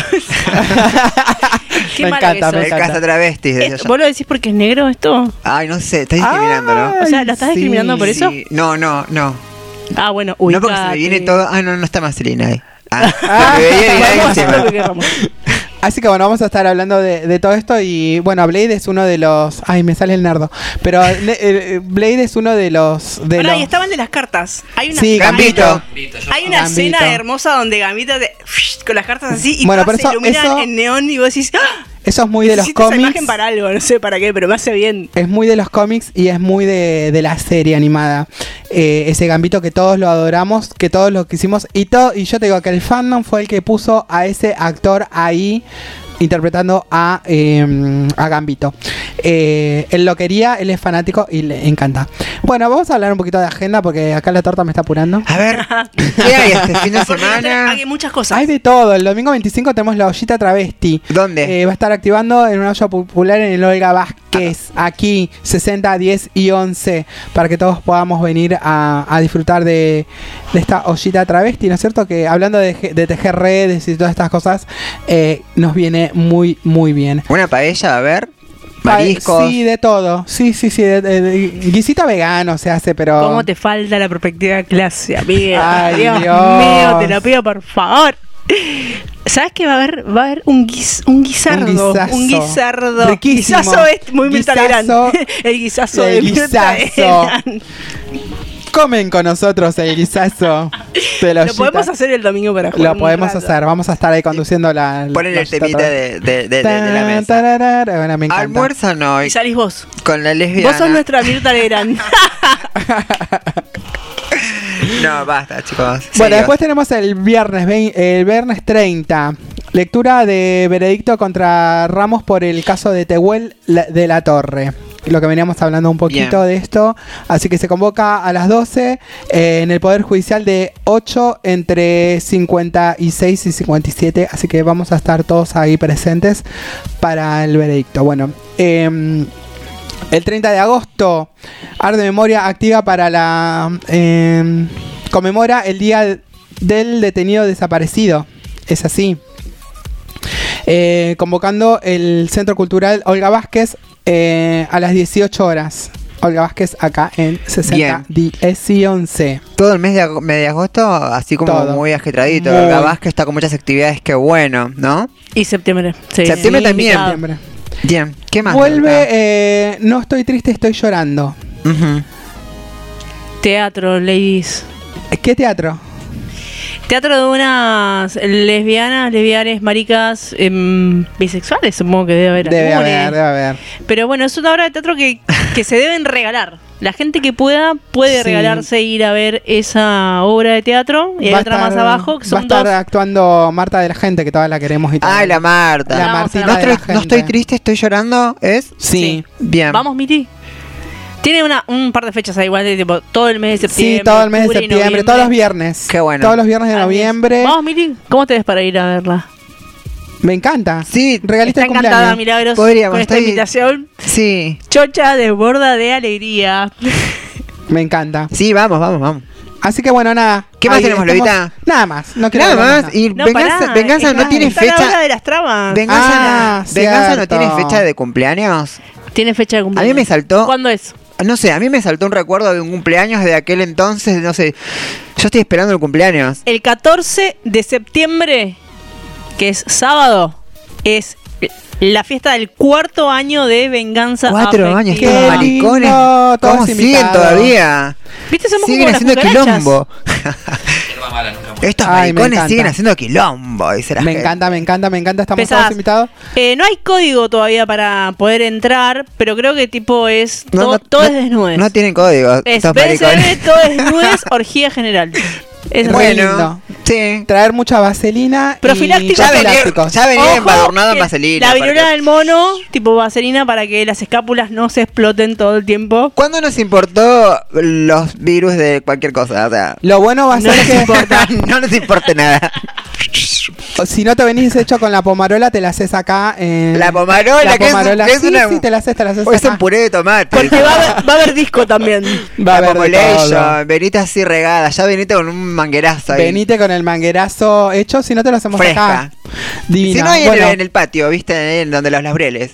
Qué Me mala encanta, que me sos. El cazatravestis, decía yo. ¿Vos lo decís porque es negro esto? Ay, no sé, estás discriminando, ¿no? O sea, ¿la estás discriminando por eso? Sí. No. Ah, bueno, No porque se me viene ubicate. todo. Ah, no está Marcelina ahí. Ah, me veía Irina Vamos a hacer lo encima. que queramos. Así que bueno, vamos a estar hablando de todo esto y bueno, Blade es uno de los... Ay, me sale el nerdo. Pero Blade es uno de los... Pará, y estaban de las cartas. Hay una, Sí, Gambito. Hay una Gambito. escena hermosa donde Gambito con las cartas así y Bueno, todas pero se iluminan eso- en neón y vos decís, ¡ah! Eso es muy de los Necesito esa cómics. imagen para algo, no sé para qué, pero me hace bien. Es muy de los cómics y es muy de la serie animada. Ese Gambito que todos lo adoramos, que todos lo quisimos. Y yo te digo que el fandom fue el que puso a ese actor ahí interpretando a Gambito. Él lo quería, él es fanático y le encanta. Bueno, vamos a hablar un poquito de agenda porque acá la torta me está apurando. A ver, ¿qué hay este fin de semana? Hay muchas cosas. Hay de todo. El domingo 25 tenemos la ollita travesti. ¿Dónde? Va a estar activando en una olla popular en el Olga Vázquez. Aquí, 60, 10 y 11. Para que todos podamos venir a disfrutar de esta ollita travesti, ¿no es cierto? Que hablando de tejer redes y todas estas cosas, nos viene muy, muy bien. ¿Una paella, a ver? ¿Mariscos? Sí, de todo. Sí. Guisita vegano se hace, pero... ¿Cómo te falta la perspectiva de clase, amiga? Ay, Dios mío, te lo pido por favor. ¿Sabes que va a haber un guisardo? Un guisardo. Riquísimo. Guisazo es muy Mirta. El guisazo de Mirta. Comen con nosotros el guisazo de la Lo podemos hacer el domingo para jugar. Lo podemos hacer. Vamos a estar ahí conduciendo la... Ponen el temita de la mesa. Bueno, me encanta. Almuerzan hoy. Y salís vos. Con la lesbiana. Vos sos nuestra Mirta Legrand. No, basta, chicos. Bueno, después tenemos el viernes 30. Lectura de veredicto contra Ramos por el caso de Tehuel de la Torre. Lo que veníamos hablando un poquito de esto. Así que se convoca a las 12 en el Poder Judicial de 8 entre 56 y 57. Así que vamos a estar todos ahí presentes para el veredicto. Bueno, el 30 de agosto, Arte de Memoria activa para la... conmemora el Día del Detenido Desaparecido. Es así. Convocando el Centro Cultural Olga Vázquez a las 18 horas. Olga Vázquez acá en 60 10 y 11. Todo el mes de agosto, así como todo muy ajetradito. Olga Vázquez está con muchas actividades, que bueno, ¿no? Y septiembre. Sí, septiembre también. Septiembre. Bien, ¿qué más? Vuelve No estoy triste, estoy llorando. Teatro, ladies. ¿Qué teatro? Teatro de unas lesbianas, maricas, bisexuales, supongo que debe haber. Debe haber. Pero bueno, es una obra de teatro que se deben regalar. La gente que puede regalarse e ir a ver esa obra de teatro. Y hay otra más abajo. Que son va a estar actuando Marta de la Gente, que todas la queremos y todo. Ah, la Marta. La Martita de la Gente. No estoy triste, estoy llorando, ¿es? Sí. Bien. Vamos, Miti. Tiene un par de fechas ahí, igual de tipo todo el mes de septiembre. Sí, todo el mes de septiembre, todos los viernes. Qué bueno. Todos los viernes de noviembre. Vamos, Miti, ¿cómo te ves para ir a verla? Me encanta. Sí, regalista de cumpleaños. Está encantada, Milagros, podríamos, con esta invitación. Sí. Chocha desborda de alegría. Me encanta. Sí, vamos. Así que bueno, nada. ¿Qué más tenemos, Lolita? Nada más. Nada más. Y no, Venganza no tiene fecha. La hora de las tramas. Venganza no tiene fecha de cumpleaños. Tiene fecha de cumpleaños. A mí me saltó. ¿Cuándo es? No sé, a mí me saltó un recuerdo de un cumpleaños de aquel entonces, no sé. Yo estoy esperando el cumpleaños. El 14 de septiembre, que es sábado, es la fiesta del 4º año de Venganza 4 años, estos maricones. ¿Cómo siguen todavía? ¿Viste? Somos siguen como haciendo las quilombo. Estos maricones siguen haciendo quilombo. Me encanta. Estamos todos invitados. No hay código todavía para poder entrar, pero creo que tipo es todo es desnudes. No tienen código. Es BSB, todo es desnudes, orgía general. Es bueno, sí. Traer mucha vaselina. Profiláctico. Ya venía embadurnado en vaselina. La viruela del mono, tipo vaselina para que las escápulas no se exploten todo el tiempo. ¿Cuándo nos importó los virus de cualquier cosa? O sea, lo bueno va a ser que no nos importe nada. Si no te venís hecho con la pomarola, te la haces acá. La pomarola, sí, te la haces es un puré de tomate. Porque va a haber disco también. Va a haber venite así regada. Ya venite con un manguerazo ahí. Venite con el manguerazo hecho, si no te lo hacemos fresca. Acá. Divina. Si no, hay en el patio, ¿viste? En donde los laureles.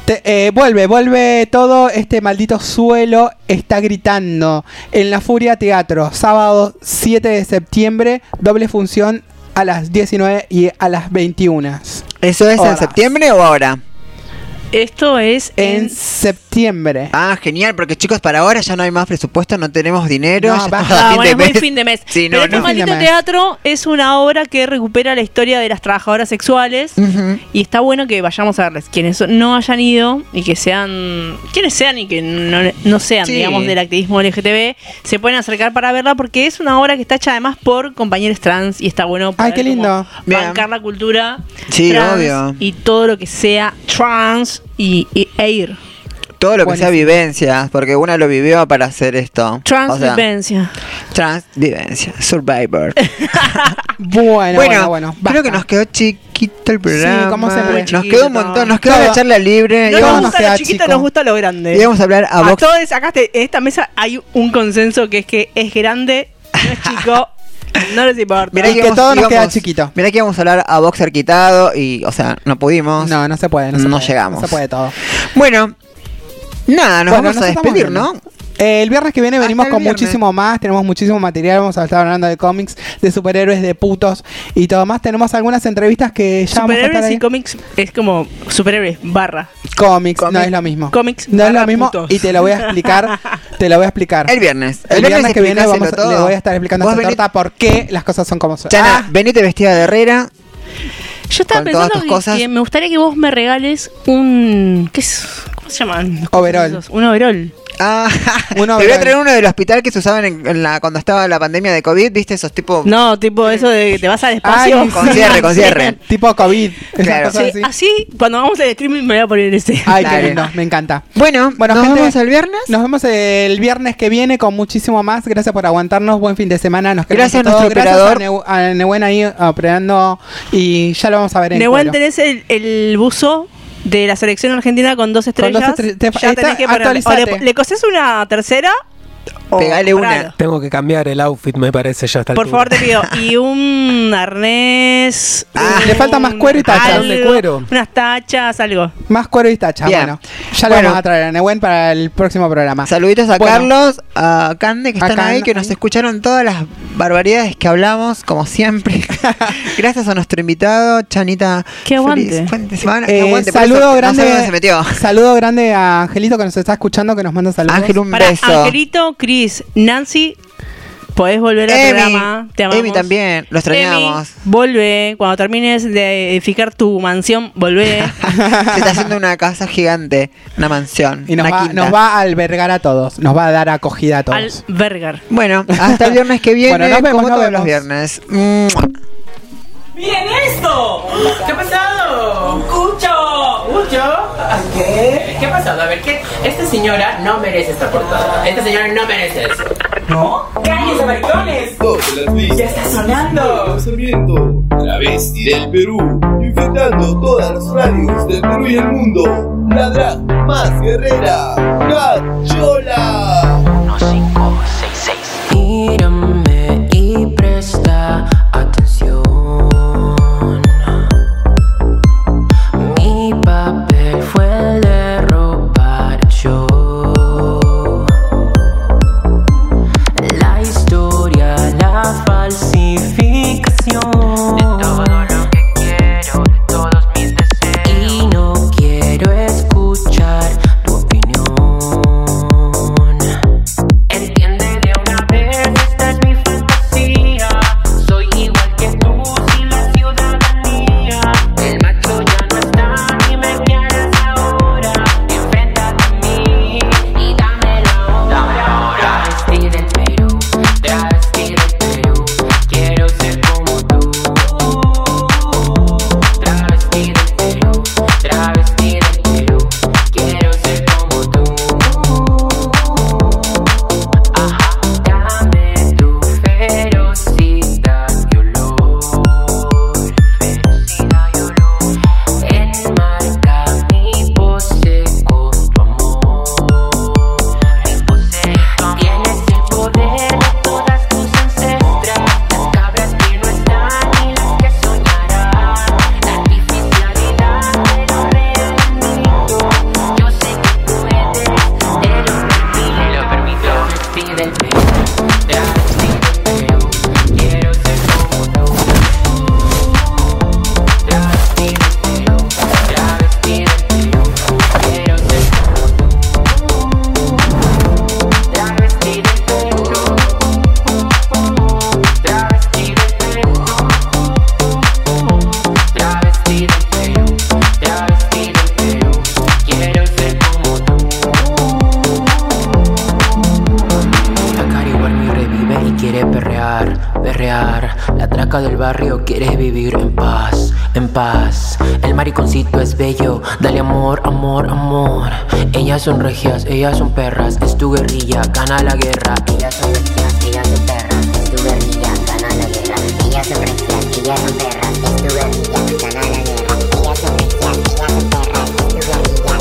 Vuelve todo este maldito suelo está gritando en La Furia Teatro, sábado 7 de septiembre, doble función a las 19 y a las 21. ¿Eso es en septiembre o ahora? Esto es en septiembre. Ah, genial, porque chicos, para ahora ya no hay más presupuesto, no tenemos dinero. No, ya basta. Bueno, es muy fin de mes. Sí, pero este maldito teatro es una obra que recupera la historia de las trabajadoras sexuales y está bueno que vayamos a verles. Quienes no hayan ido y que sean, quienes sean y que no sean, digamos, del activismo LGTB, se pueden acercar para verla porque es una obra que está hecha además por compañeros trans y está bueno para qué lindo. Bancar la cultura trans, obvio. Y todo lo que sea trans y ir. Todo lo que sea vivencias, porque una lo vivió para hacer esto. Transvivencia. Transvivencia. Survivor. Bueno. Creo que nos quedó chiquito el programa. Sí, como siempre. Nos quedó un montón. Nos quedó la charla libre. No nos gusta lo chiquito, nos gusta lo grande. Y vamos a hablar a Vox. Todos acá en esta mesa hay un consenso que es grande, no es chico. No les importa. Mirá que todo nos queda chiquito. Mirá que íbamos a hablar a boxer quitado y, o sea, no pudimos. No se puede. No llegamos. No se puede todo. Bueno, nada, nos vamos a despedir, ¿no? El viernes que viene venimos con muchísimo más. Tenemos muchísimo material. Vamos a estar hablando de cómics, de superhéroes, de putos y todo más. Tenemos algunas entrevistas que ya vamos a estar ahí. Y cómics es como superhéroes barra cómics, no es lo mismo. Cómics no es lo mismo putos. Y te lo voy a explicar. El viernes. El viernes que viene le voy a estar explicando a esta torta por qué las cosas son como son. Chana, venite vestida de herrera. Yo estaba pensando que me gustaría que vos me regales un... ¿Cómo se llaman? Overall. Un overall. Te voy a traer uno del hospital que se usaban cuando estaba la pandemia de COVID, ¿viste? Esos tipos... No, tipo eso de que te vas al espacio. Ay, con cierre. Tipo COVID. Claro. Sí, así, cuando hagamos el streaming me voy a poner ese. Ay, qué lindo, me encanta. Bueno, ¿nos vemos el viernes? Nos vemos el viernes que viene con muchísimo más. Gracias por aguantarnos, buen fin de semana. Gracias a nuestro operador. Gracias a Nehuen ahí operando y ya lo vamos a ver en Nehuen, tenés el buzo de la selección argentina con 2 estrellas. Ya tenés que ponerle. ¿Le cosés una tercera? Pegale una. Tengo que cambiar el outfit, me parece, ya está. Por favor, te pido. Y un arnés. Le falta más cuero y tacha. Unas tachas, algo. Más cuero y tacha. Bien. Bueno, ya le vamos a traer a Nehuen para el próximo programa. Saluditos a Carlos, a Cande, que están ahí, que nos escucharon todas las barbaridades que hablamos, como siempre. Gracias a nuestro invitado, Chanita. ¡Qué aguante! Saludo grande. No sé dónde se metió. Saludo grande a Angelito que nos está escuchando, que nos manda saludos. Ángel, un beso. Angelito, Cris, Nancy, podés volver al programa. Te amamos. Emi también, lo extrañamos. Volvé, cuando termines de edificar tu mansión, volvé. Se está haciendo una casa gigante, una mansión. Y nos va a albergar a todos, nos va a dar acogida a todos. Albergar. Bueno, hasta el viernes que viene, bueno, nos vemos, como todos los viernes. ¡Miren esto! ¿Qué ha pasado? ¡Un cucho! ¿Qué? ¿Qué ha pasado? A ver, esta señora no merece esta portada. Esta señora no merece eso. ¿No? ¡Cállense, maricones! ¡Ya está sonando! Lanzamiento travesti del Perú, infectando todas las radios del Perú y el mundo. La drag más guerrera, Cachola. 1566. Mírame y presta atención. Mi papel fue el de robar el show. La historia, la falsificación. De todo lo que quiero, de todos mis deseos. Y no quiero escuchar tu opinión. Entiende de una vez, esta es mi fantasía. Soy igual que tú, sin la ciudadanía. El macho ya no está, ni me quieres ahora. flaca del barrio quiere vivir en paz, en paz. El mariconcito es bello, dale amor, amor, amor. Ellas son regias, ellas son perras, es tu guerrilla, gana la guerra. Ellas son regias, ellas son perras, es tu guerrilla, gana la guerra. Ellas son regias, ellas son perras, es tu guerrilla, gana la guerra. Ellas son regias, ellas son perras, es tu guerrilla, gana la guerra,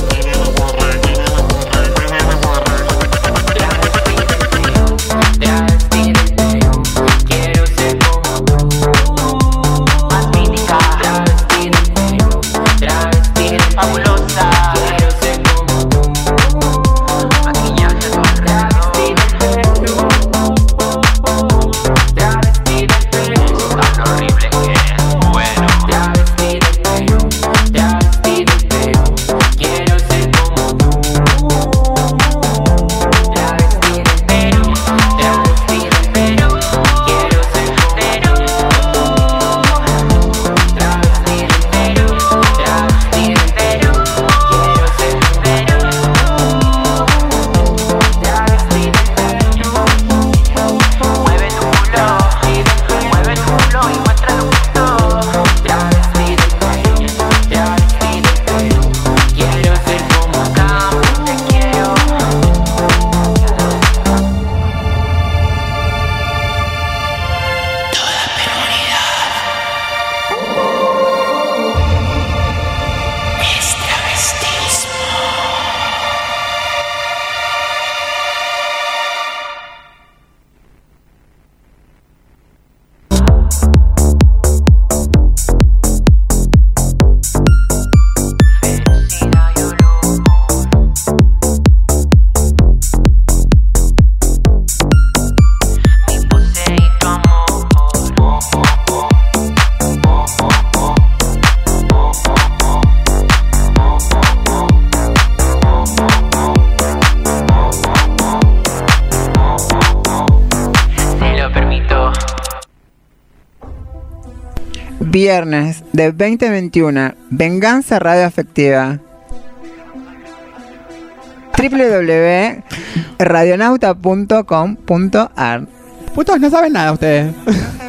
fabulosa. Quiero ser como tú. Maquillaje a tu alrededor. Travesti del Perú. Tan horrible que es bueno. Travesti del Perú. Travesti del Perú. Quiero ser como tú. Travesti del Perú. Travesti del Perú. Quiero ser como Perú. Travesti del Perú. Travesti del Perú. Viernes de 2021, Venganza Radioafectiva. www.radionauta.com.ar. Putos, no saben nada ustedes.